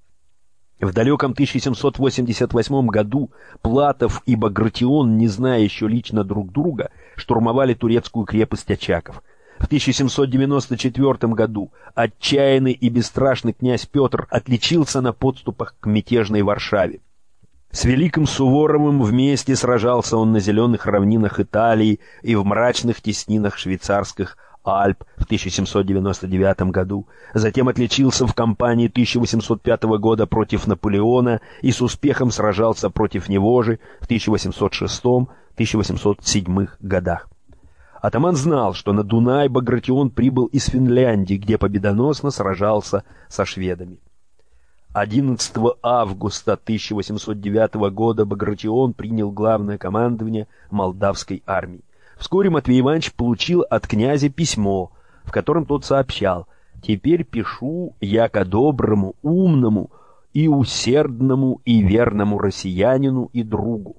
В далеком тысяча семьсот восемьдесят восьмом году Платов и Багратион, не зная еще лично друг друга, штурмовали турецкую крепость Очаков. В тысяча семьсот девяносто четвёртом году отчаянный и бесстрашный князь Петр отличился на подступах к мятежной Варшаве. С великим Суворовым вместе сражался он на зеленых равнинах Италии и в мрачных теснинах швейцарских Альп в тысяча семьсот девяносто девятом году, затем отличился в кампании тысяча восемьсот пятого года против Наполеона и с успехом сражался против него же в тысяча восемьсот шестом — тысяча восемьсот седьмом годах. Атаман знал, что на Дунай Багратион прибыл из Финляндии, где победоносно сражался со шведами. одиннадцатого августа тысяча восемьсот девятого года Багратион принял главное командование молдавской армии. Вскоре Матвей Иванович получил от князя письмо, в котором тот сообщал: «Теперь пишу я ко доброму, умному и усердному и верному россиянину и другу.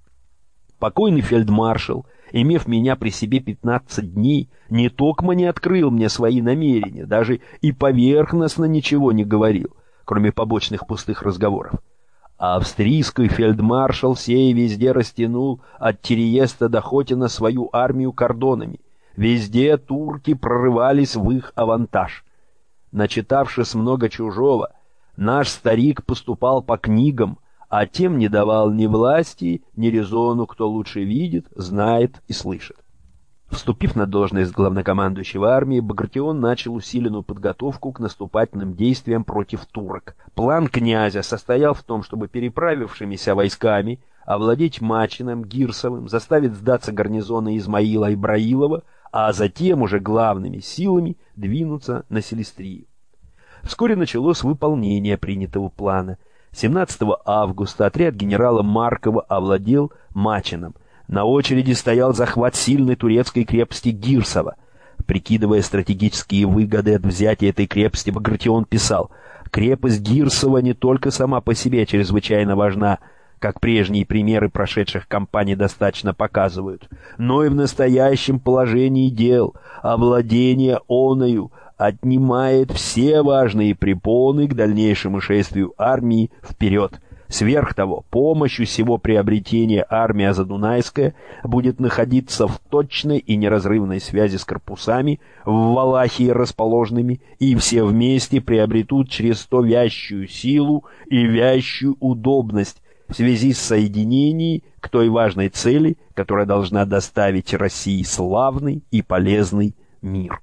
Покойный фельдмаршал, имев меня при себе пятнадцать дней, не токмо не открыл мне свои намерения, даже и поверхностно ничего не говорил, кроме побочных пустых разговоров. А австрийский фельдмаршал сей везде растянул от Терееста до Хотина свою армию кордонами. Везде турки прорывались в их авантаж. Начитавшись много чужого, наш старик поступал по книгам, а тем не давал ни власти, ни резону, кто лучше видит, знает и слышит». Вступив на должность главнокомандующего армии, Багратион начал усиленную подготовку к наступательным действиям против турок. План князя состоял в том, чтобы переправившимися войсками овладеть Мачиным, Гирсовым, заставить сдаться гарнизоны Измаила и Браилова, а затем уже главными силами двинуться на Селистрию. Вскоре началось выполнение принятого плана. семнадцатого августа отряд генерала Маркова овладел Мачиным. На очереди стоял захват сильной турецкой крепости Гирсова. Прикидывая стратегические выгоды от взятия этой крепости, Багратион писал: «Крепость Гирсова не только сама по себе чрезвычайно важна, как прежние примеры прошедших кампаний достаточно показывают, но и в настоящем положении дел овладение оною отнимает все важные препоны к дальнейшему шествию армии вперед. Сверх того, помощью сего приобретения армия Задунайская будет находиться в точной и неразрывной связи с корпусами в Валахии расположенными, и все вместе приобретут через то вящую силу и вящую удобность в связи с соединением к той важной цели, которая должна доставить России славный и полезный мир».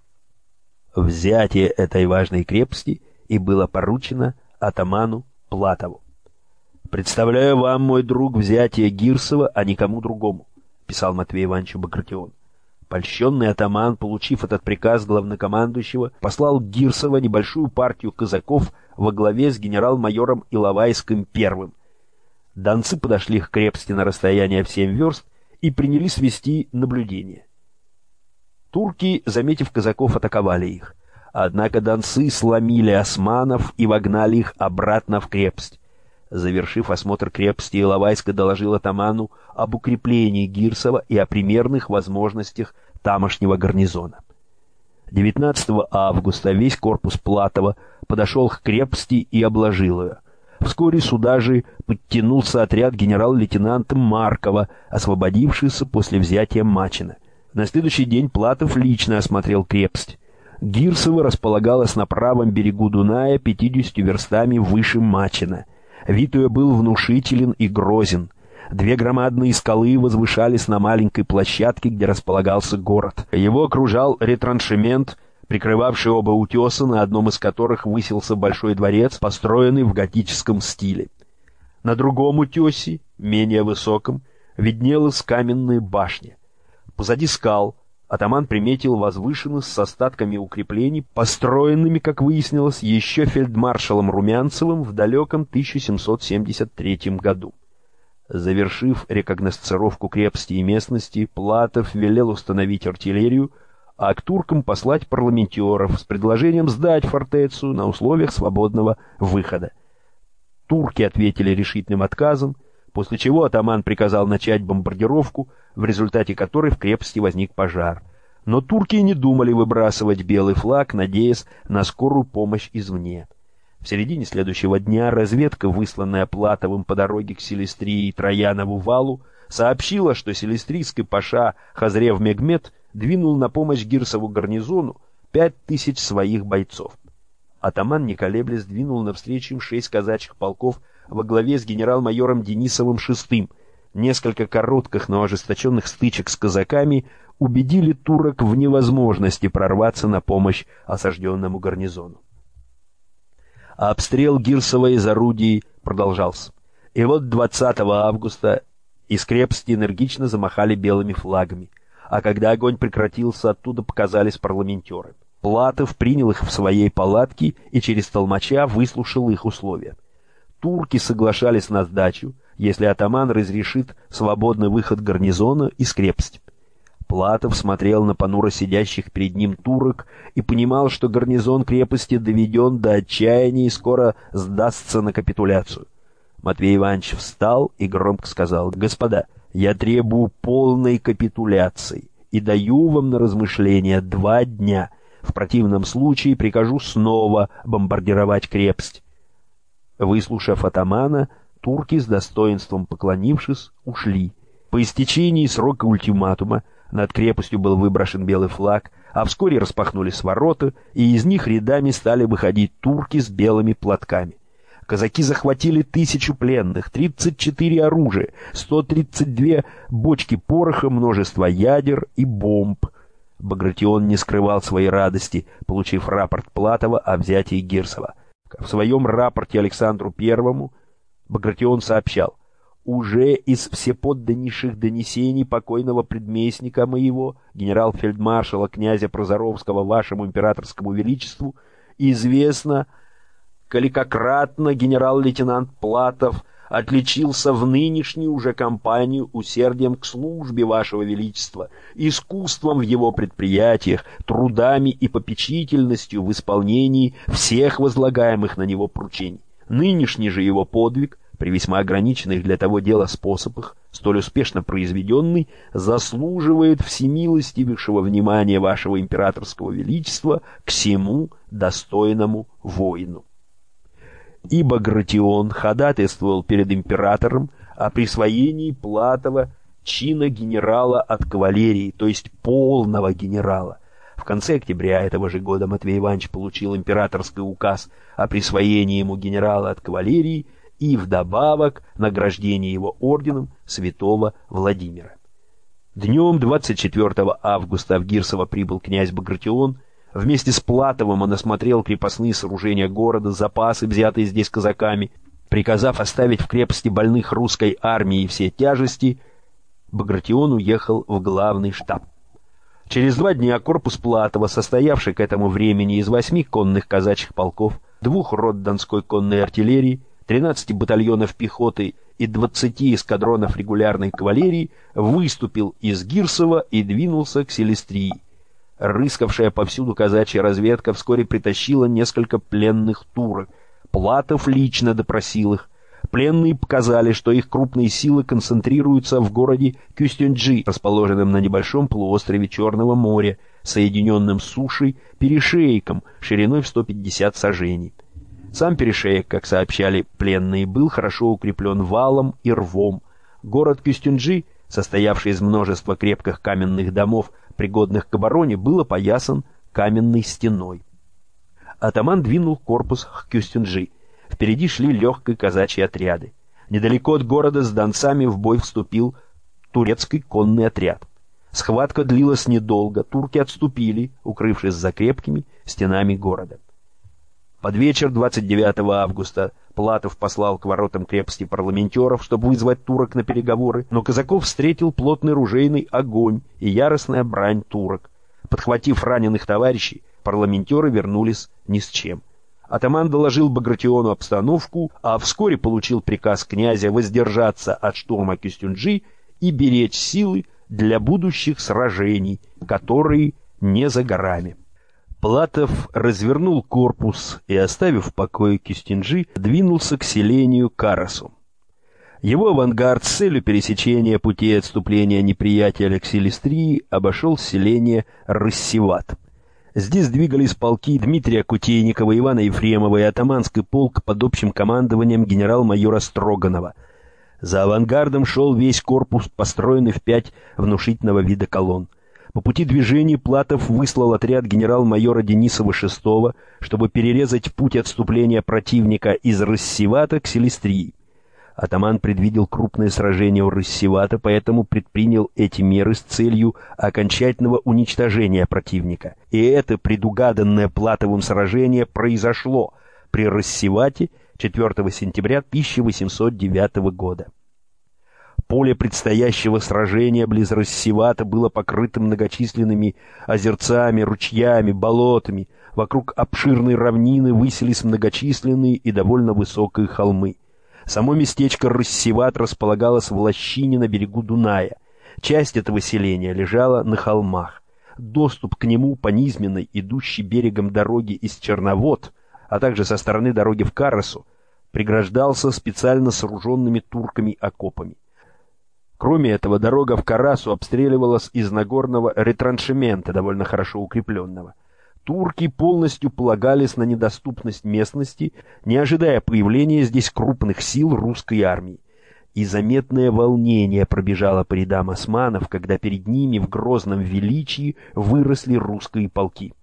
Взятие этой важной крепости и было поручено атаману Платову. «Представляю вам, мой друг, взятие Гирсова, а никому другому», — писал Матвей Иванович Багратион. Польщенный атаман, получив этот приказ главнокомандующего, послал Гирсова небольшую партию казаков во главе с генерал-майором Иловайским первым. Донцы подошли к крепости на расстояние в семь верст и принялись вести наблюдение. Турки, заметив казаков, атаковали их. Однако донцы сломили османов и вогнали их обратно в крепость. Завершив осмотр крепости, Иловайск доложил атаману об укреплении Гирсова и о примерных возможностях тамошнего гарнизона. девятнадцатого августа весь корпус Платова подошел к крепости и обложил ее. Вскоре сюда же подтянулся отряд генерал-лейтенанта Маркова, освободившийся после взятия Мачина. На следующий день Платов лично осмотрел крепость. Гирсово располагалось на правом берегу Дуная, пятьюдесятью верстами выше Мачина. Вид ее был внушителен и грозен. Две громадные скалы возвышались на маленькой площадке, где располагался город. Его окружал ретраншемент, прикрывавший оба утеса, на одном из которых высился большой дворец, построенный в готическом стиле. На другом утесе, менее высоком, виднелась каменная башня. Позади скал атаман приметил возвышенность с остатками укреплений, построенными, как выяснилось, еще фельдмаршалом Румянцевым в далеком тысяча семьсот семьдесят третьем году. Завершив рекогносцировку крепости и местности, Платов велел установить артиллерию, а к туркам послать парламентеров с предложением сдать фортецу на условиях свободного выхода. Турки ответили решительным отказом, после чего атаман приказал начать бомбардировку, в результате которой в крепости возник пожар. Но турки не думали выбрасывать белый флаг, надеясь на скорую помощь извне. В середине следующего дня разведка, высланная Платовым по дороге к Силистрии и Троянову валу, сообщила, что силистрийский паша Хазрев Мегмет двинул на помощь Гирсову гарнизону пять тысяч своих бойцов. Атаман, не колеблясь, двинул навстречу им шесть казачьих полков во главе с генерал-майором Денисовым шестым. Несколько коротких, но ожесточенных стычек с казаками убедили турок в невозможности прорваться на помощь осажденному гарнизону. А обстрел Гирсова из орудий продолжался. И вот двадцатого августа из крепости энергично замахали белыми флагами, а когда огонь прекратился, оттуда показались парламентеры. Платов принял их в своей палатке и через толмача выслушал их условия. Турки соглашались на сдачу, если атаман разрешит свободный выход гарнизона из крепости. Платов смотрел на понуро сидящих перед ним турок и понимал, что гарнизон крепости доведен до отчаяния и скоро сдастся на капитуляцию. Матвей Иванович встал и громко сказал: «Господа, я требую полной капитуляции и даю вам на размышление два дня. В противном случае прикажу снова бомбардировать крепость». Выслушав атамана, турки, с достоинством поклонившись, ушли. По истечении срока ультиматума над крепостью был выброшен белый флаг, а вскоре распахнулись ворота, и из них рядами стали выходить турки с белыми платками. Казаки захватили тысячу пленных, тридцать четыре оружия, сто тридцать две бочки пороха, множество ядер и бомб. Багратион не скрывал своей радости, получив рапорт Платова о взятии Гирсова. В своем рапорте Александру Первому Багратион сообщал: «Уже из всеподданнейших донесений покойного предместника моего, генерал-фельдмаршала князя Прозоровского, вашему императорскому величеству, известно, коликократно генерал-лейтенант Платов отличился в нынешнюю уже кампанию усердием к службе вашего величества, искусством в его предприятиях, трудами и попечительностью в исполнении всех возлагаемых на него поручений. Нынешний же его подвиг, при весьма ограниченных для того дела способах, столь успешно произведенный, заслуживает всемилостивейшего внимания вашего императорского величества к всему достойному воину». И Багратион ходатайствовал перед императором о присвоении Платова чина генерала от кавалерии, то есть полного генерала. В конце октября этого же года Матвей Иванович получил императорский указ о присвоении ему генерала от кавалерии и вдобавок награждение его орденом святого Владимира. Днем двадцать четвёртого августа в Гирсово прибыл князь Багратион. Вместе с Платовым он осмотрел крепостные сооружения города, запасы, взятые здесь казаками. Приказав оставить в крепости больных русской армии все тяжести, Багратион уехал в главный штаб. Через два дня корпус Платова, состоявший к этому времени из восьми конных казачьих полков, двух рот Донской конной артиллерии, тринадцати батальонов пехоты и двадцати эскадронов регулярной кавалерии, выступил из Гирсова и двинулся к Силистрии. Рыскавшая повсюду казачья разведка вскоре притащила несколько пленных турок. Платов лично допросил их. Пленные показали, что их крупные силы концентрируются в городе Кюстенджи, расположенном на небольшом полуострове Черного моря, соединенном с сушей перешейком шириной в сто пятьдесят саженей. Сам перешеек, как сообщали пленные, был хорошо укреплен валом и рвом. Город Кюстенджи, состоявший из множества крепких каменных домов, пригодных к обороне, был опоясан каменной стеной. Атаман двинул корпус к Кюстенджи. Впереди шли легкие казачьи отряды. Недалеко от города с донцами в бой вступил турецкий конный отряд. Схватка длилась недолго, турки отступили, укрывшись за крепкими стенами города. Под вечер двадцать девятого августа Платов послал к воротам крепости парламентеров, чтобы вызвать турок на переговоры, но казаков встретил плотный ружейный огонь и яростная брань турок. Подхватив раненых товарищей, парламентеры вернулись ни с чем. Атаман доложил Багратиону обстановку, а вскоре получил приказ князя воздержаться от штурма Кюстенджи и беречь силы для будущих сражений, которые не за горами. Платов развернул корпус и, оставив в покое Кюстенджи, двинулся к селению Карасу. Его авангард с целью пересечения путей отступления неприятеля к Силистрии обошел селение Рассеват. Здесь двигались полки Дмитрия Кутейникова, Ивана Ефремова и атаманский полк под общим командованием генерал-майора Строганова. За авангардом шел весь корпус, построенный в пять внушительного вида колонн. По пути движения Платов выслал отряд генерал-майора Денисова-шестого, чтобы перерезать путь отступления противника из Рассевата к Силистрии. Атаман предвидел крупное сражение у Рассевата, поэтому предпринял эти меры с целью окончательного уничтожения противника. И это предугаданное Платовым сражение произошло при Рассевате четвёртого сентября тысяча восемьсот девятого года. Поле предстоящего сражения близ Рассевата было покрыто многочисленными озерцами, ручьями, болотами. Вокруг обширной равнины высились многочисленные и довольно высокие холмы. Само местечко Рассеват располагалось в лощине на берегу Дуная. Часть этого селения лежала на холмах. Доступ к нему по низменной, идущей берегом дороги из Черновод, а также со стороны дороги в Карасу, преграждался специально сооруженными турками окопами. Кроме этого, дорога в Карасу обстреливалась из нагорного ретраншемента, довольно хорошо укрепленного. Турки полностью полагались на недоступность местности, не ожидая появления здесь крупных сил русской армии. И заметное волнение пробежало по рядам османов, когда перед ними в грозном величии выросли русские полки.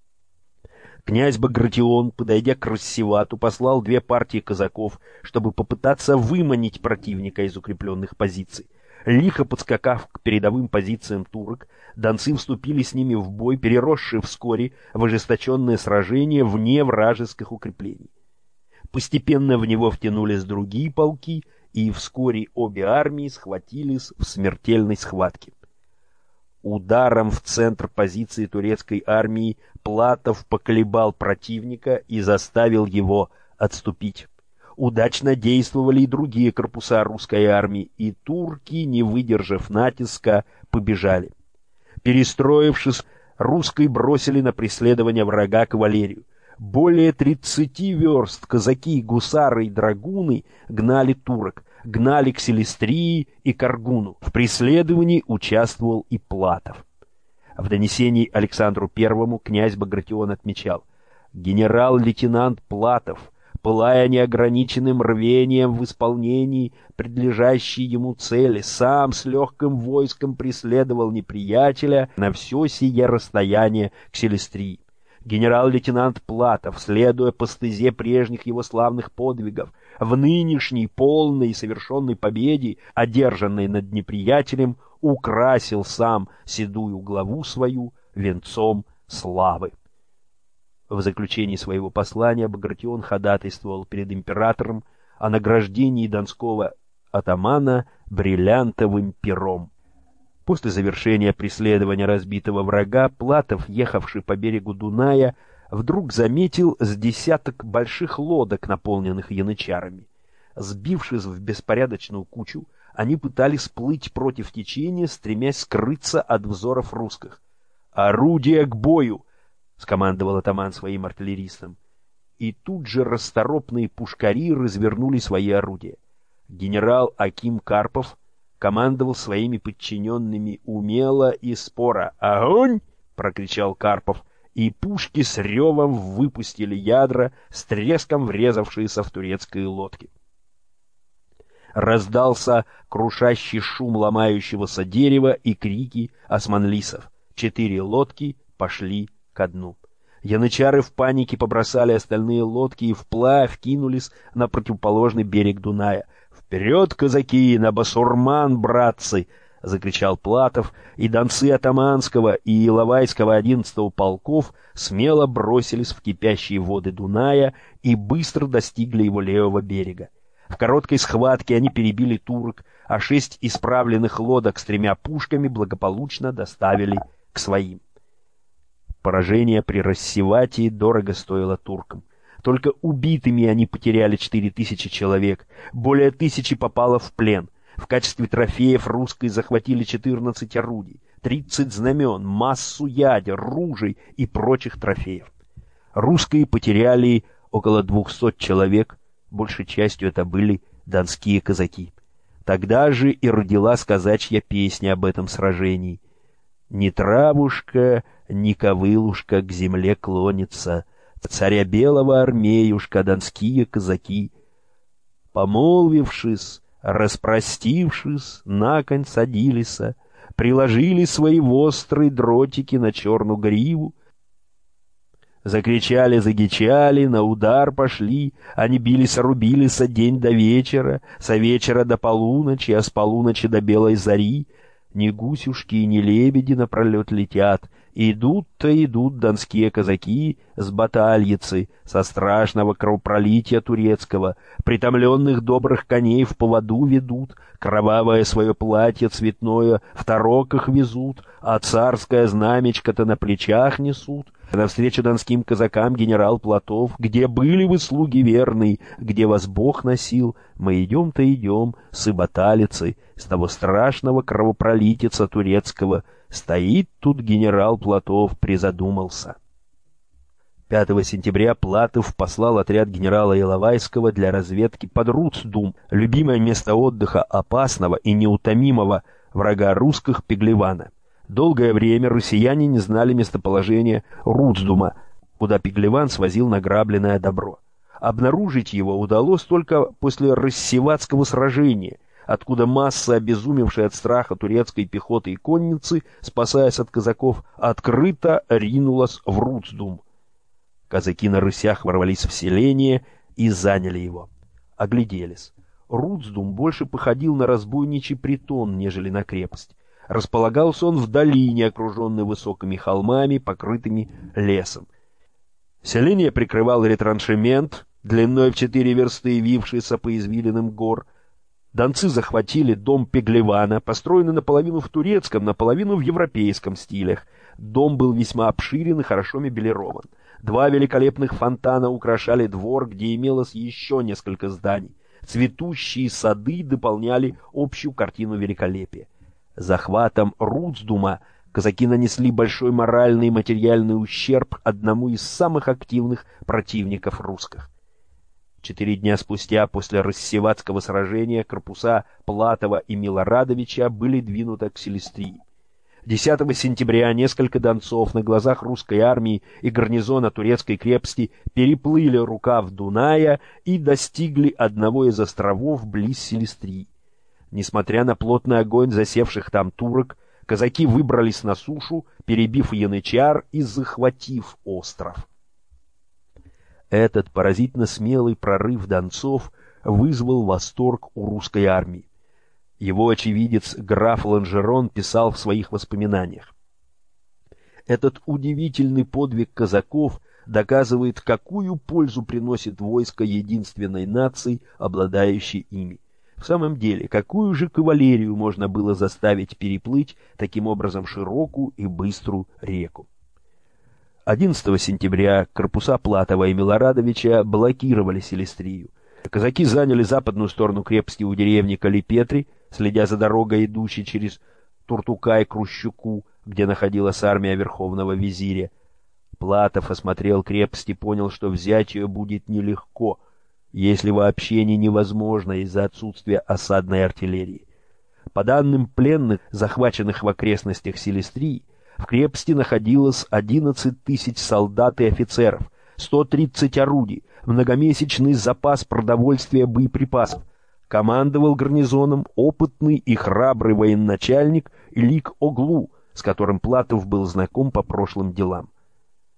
Князь Багратион, подойдя к Рассевату, послал две партии казаков, чтобы попытаться выманить противника из укрепленных позиций. Лихо подскакав к передовым позициям турок, донцы вступили с ними в бой, переросший вскоре в ожесточенное сражение вне вражеских укреплений. Постепенно в него втянулись другие полки, и вскоре обе армии схватились в смертельной схватке. Ударом в центр позиции турецкой армии Платов поколебал противника и заставил его отступить. Удачно действовали и другие корпуса русской армии, и турки, не выдержав натиска, побежали. Перестроившись, русские бросили на преследование врага кавалерию. Более тридцати верст казаки, гусары и драгуны гнали турок, гнали к Силистрии и Каргуну. В преследовании участвовал и Платов. В донесении Александру Первому князь Багратион отмечал: «Генерал-лейтенант Платов, пылая неограниченным рвением в исполнении предлежащей ему цели, сам с легким войском преследовал неприятеля на все сие расстояние к Силистрии. Генерал-лейтенант Платов, следуя по стезе прежних его славных подвигов, в нынешней полной и совершенной победе, одержанной над неприятелем, украсил сам седую главу свою венцом славы». В заключении своего послания Багратион ходатайствовал перед императором о награждении донского атамана бриллиантовым пером. После завершения преследования разбитого врага Платов, ехавший по берегу Дуная, вдруг заметил с десяток больших лодок, наполненных янычарами. Сбившись в беспорядочную кучу, они пытались плыть против течения, стремясь скрыться от взоров русских. «Орудие к бою!» — скомандовал атаман своим артиллеристам. И тут же расторопные пушкари развернули свои орудия. Генерал Аким Карпов командовал своими подчиненными умело и споро. «Огонь!» — прокричал Карпов, и пушки с ревом выпустили ядра, с треском врезавшиеся в турецкие лодки. Раздался крушащий шум ломающегося дерева и крики османлисов. Четыре лодки пошли ко дну. Янычары в панике побросали остальные лодки и вплавь кинулись на противоположный берег Дуная. «Вперед, казаки, на басурман, братцы!» — закричал Платов, и донцы Атаманского и Иловайского одиннадцатого полков смело бросились в кипящие воды Дуная и быстро достигли его левого берега. В короткой схватке они перебили турок, а шесть исправленных лодок с тремя пушками благополучно доставили к своим. Поражение при Рассеватии дорого стоило туркам. Только убитыми они потеряли четыре тысячи человек, более тысячи попало в плен. В качестве трофеев русские захватили четырнадцать орудий, тридцать знамен, массу ядер, ружей и прочих трофеев. Русские потеряли около двухсот человек, большей частью это были донские казаки. Тогда же и родилась казачья песня об этом сражении. «Ни травушка, ни ковылушка к земле клонится, царя белого армеюшка донские казаки. Помолвившись, распростившись, на конь садилися, приложили свои вострые дротики на черную гриву, закричали, загичали, на удар пошли, они бились, рубились день до вечера, со вечера до полуночи, а с полуночи до белой зари. Ни гусюшки и ни лебеди напролет летят, идут-то идут донские казаки с батальицы, со страшного кровопролития турецкого, притомленных добрых коней в поводу ведут, кровавое свое платье цветное в тароках везут, а царское знамечко-то на плечах несут. Навстречу донским казакам генерал Платов: «Где были вы, слуги верные, где вас Бог носил? Мы идем-то идем с Ибаталицы, с того страшного кровопролитица турецкого. Стоит тут генерал Платов», призадумался. пятого сентября Платов послал отряд генерала Иловайского для разведки под Руцдум, любимое место отдыха опасного и неутомимого врага русских Пеглевана. Долгое время россияне не знали местоположения Руцдума, куда Пеглеван свозил награбленное добро. Обнаружить его удалось только после Рассеватского сражения, откуда масса, обезумевшая от страха турецкой пехоты и конницы, спасаясь от казаков, открыто ринулась в Руцдум. Казаки на рысях ворвались в селение и заняли его. Огляделись. Руцдум больше походил на разбойничий притон, нежели на крепость. Располагался он в долине, окруженной высокими холмами, покрытыми лесом. Селение прикрывал ретраншемент, длиной в четыре версты, вившийся по извилинам гор. Донцы захватили дом Пеглевана, построенный наполовину в турецком, наполовину в европейском стилях. Дом был весьма обширен и хорошо мебелирован. Два великолепных фонтана украшали двор, где имелось еще несколько зданий. Цветущие сады дополняли общую картину великолепия. Захватом Руцдума казаки нанесли большой моральный и материальный ущерб одному из самых активных противников русских. Четыре дня спустя, после Рассеватского сражения, корпуса Платова и Милорадовича были двинуты к Силистрии. десятого сентября несколько донцов на глазах русской армии и гарнизона турецкой крепости переплыли рукав Дуная и достигли одного из островов близ Силистрии. Несмотря на плотный огонь засевших там турок, казаки выбрались на сушу, перебив янычар и захватив остров. Этот поразительно смелый прорыв донцов вызвал восторг у русской армии. Его очевидец граф Ланжерон писал в своих воспоминаниях: «Этот удивительный подвиг казаков доказывает, какую пользу приносит войско единственной нации, обладающей ими. В самом деле, какую же кавалерию можно было заставить переплыть таким образом широкую и быструю реку?» одиннадцатого сентября корпуса Платова и Милорадовича блокировали Силистрию. Казаки заняли западную сторону крепости у деревни Калипетри, следя за дорогой, идущей через Туртукай-Крущуку, где находилась армия верховного визиря. Платов осмотрел крепость и понял, что взять ее будет нелегко, если вообще не невозможно из-за отсутствия осадной артиллерии. По данным пленных, захваченных в окрестностях Силистрии, в крепости находилось одиннадцать тысяч солдат и офицеров, сто тридцать орудий, многомесячный запас продовольствия, боеприпасов. Командовал гарнизоном опытный и храбрый военачальник Илик Оглу, с которым Платов был знаком по прошлым делам.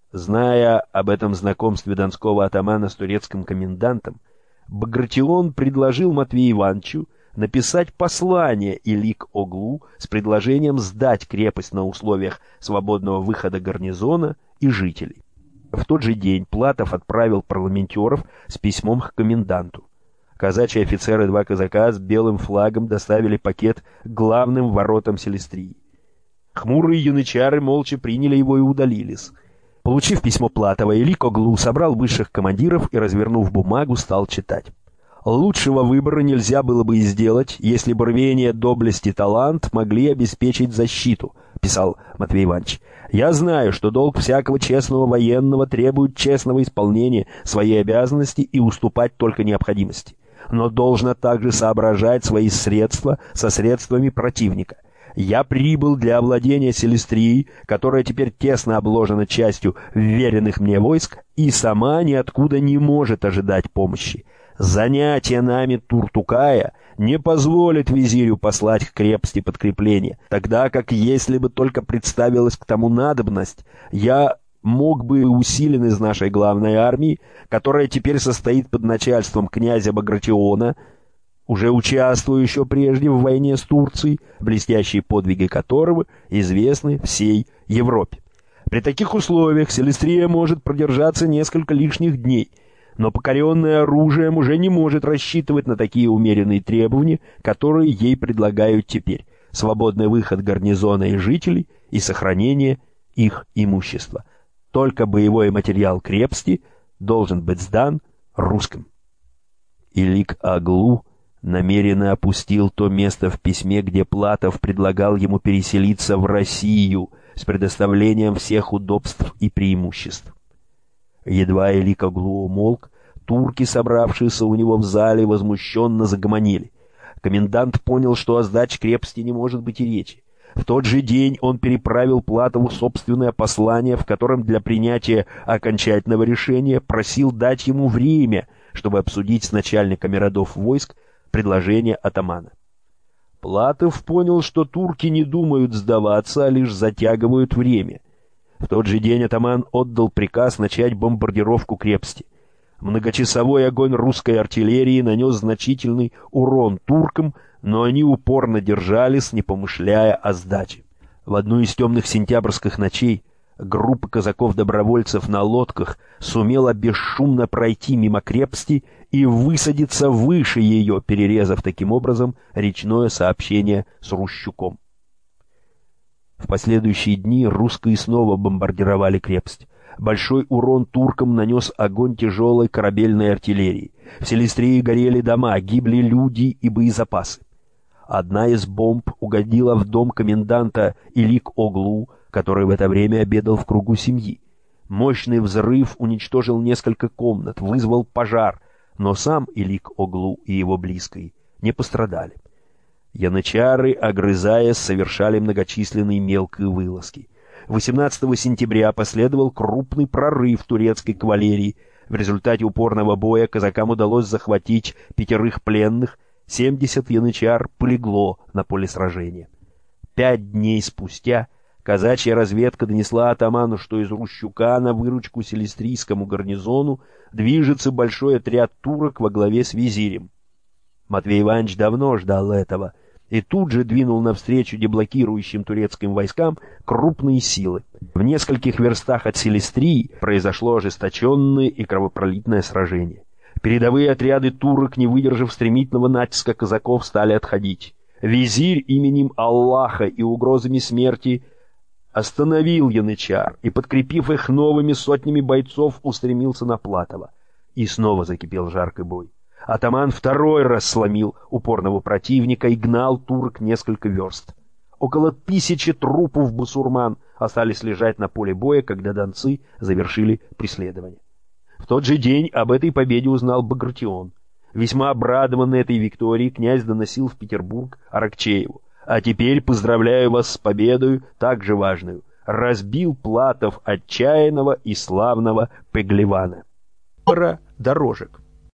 Зная об этом знакомстве донского атамана с турецким комендантом, Багратион предложил Матвею Ивановичу написать послание Илик-Оглу с предложением сдать крепость на условиях свободного выхода гарнизона и жителей. В тот же день Платов отправил парламентеров с письмом к коменданту. Казачьи офицеры и два казака с белым флагом доставили пакет к главным воротам Селестрии. Хмурые янычары молча приняли его и удалились. Получив письмо Платова, Илик-Оглу собрал высших командиров и, развернув бумагу, стал читать. Лучшего выбора нельзя было бы и сделать, если бы рвение, доблесть и талант могли обеспечить защиту, писал Матвей Иванович. Я знаю, что долг всякого честного военного требует честного исполнения своей обязанности и уступать только необходимости. Но должно также соображать свои средства со средствами противника. Я прибыл для овладения Селестрией, которая теперь тесно обложена частью вверенных мне войск, и сама ниоткуда не может ожидать помощи. Занятие нами Туртукая не позволит визирю послать к крепости подкрепление, тогда как, если бы только представилась к тому надобность, я мог бы усилен из нашей главной армии, которая теперь состоит под начальством князя Багратиона, уже участвующего прежде в войне с Турцией, блестящие подвиги которого известны всей Европе. При таких условиях Селестрия может продержаться несколько лишних дней, но покоренная оружием уже не может рассчитывать на такие умеренные требования, которые ей предлагают теперь: свободный выход гарнизона и жителей и сохранение их имущества. Только боевой материал крепости должен быть сдан русским. Илик-Оглу намеренно опустил то место в письме, где Платов предлагал ему переселиться в Россию с предоставлением всех удобств и преимуществ. Едва Илик-Оглу умолк, турки, собравшиеся у него в зале, возмущенно загомонили. Комендант понял, что о сдаче крепости не может быть и речи. В тот же день он переправил Платову собственное послание, в котором для принятия окончательного решения просил дать ему время, чтобы обсудить с начальниками родов войск предложение атамана. Платов понял, что турки не думают сдаваться, а лишь затягивают время. В тот же день атаман отдал приказ начать бомбардировку крепости. Многочасовой огонь русской артиллерии нанес значительный урон туркам, но они упорно держались, не помышляя о сдаче. В одну из темных сентябрьских ночей группа казаков-добровольцев на лодках сумела бесшумно пройти мимо крепости и высадиться выше ее, перерезав таким образом речное сообщение с Рущуком. В последующие дни русские снова бомбардировали крепость. Большой урон туркам нанес огонь тяжелой корабельной артиллерии. В Селестрии горели дома, гибли люди и боезапасы. Одна из бомб угодила в дом коменданта Илик-Оглу, который в это время обедал в кругу семьи. Мощный взрыв уничтожил несколько комнат, вызвал пожар, но сам Илик-Оглу и его близкие не пострадали. Янычары, огрызаясь, совершали многочисленные мелкие вылазки. восемнадцатого сентября последовал крупный прорыв турецкой кавалерии. В результате упорного боя казакам удалось захватить пятерых пленных, семьдесят янычар полегло на поле сражения. Пять дней спустя казачья разведка донесла атаману, что из Рущука на выручку селестрийскому гарнизону движется большой отряд турок во главе с визирем. Матвей Иванович давно ждал этого и тут же двинул навстречу деблокирующим турецким войскам крупные силы. В нескольких верстах от Селестрии произошло ожесточенное и кровопролитное сражение. Передовые отряды турок, не выдержав стремительного натиска казаков, стали отходить. Визирь именем Аллаха и угрозами смерти остановил янычар и, подкрепив их новыми сотнями бойцов, устремился на Платова. И снова закипел жаркий бой. Атаман второй раз сломил упорного противника и гнал турок несколько верст. Около тысячи трупов басурман остались лежать на поле боя, когда донцы завершили преследование. В тот же день об этой победе узнал Багратион. Весьма обрадованный этой викторией, князь доносил в Петербург Аракчееву: «А теперь поздравляю вас с победою, так же важную. Разбил Платов отчаянного и славного Пеглевана». Пара дорожек.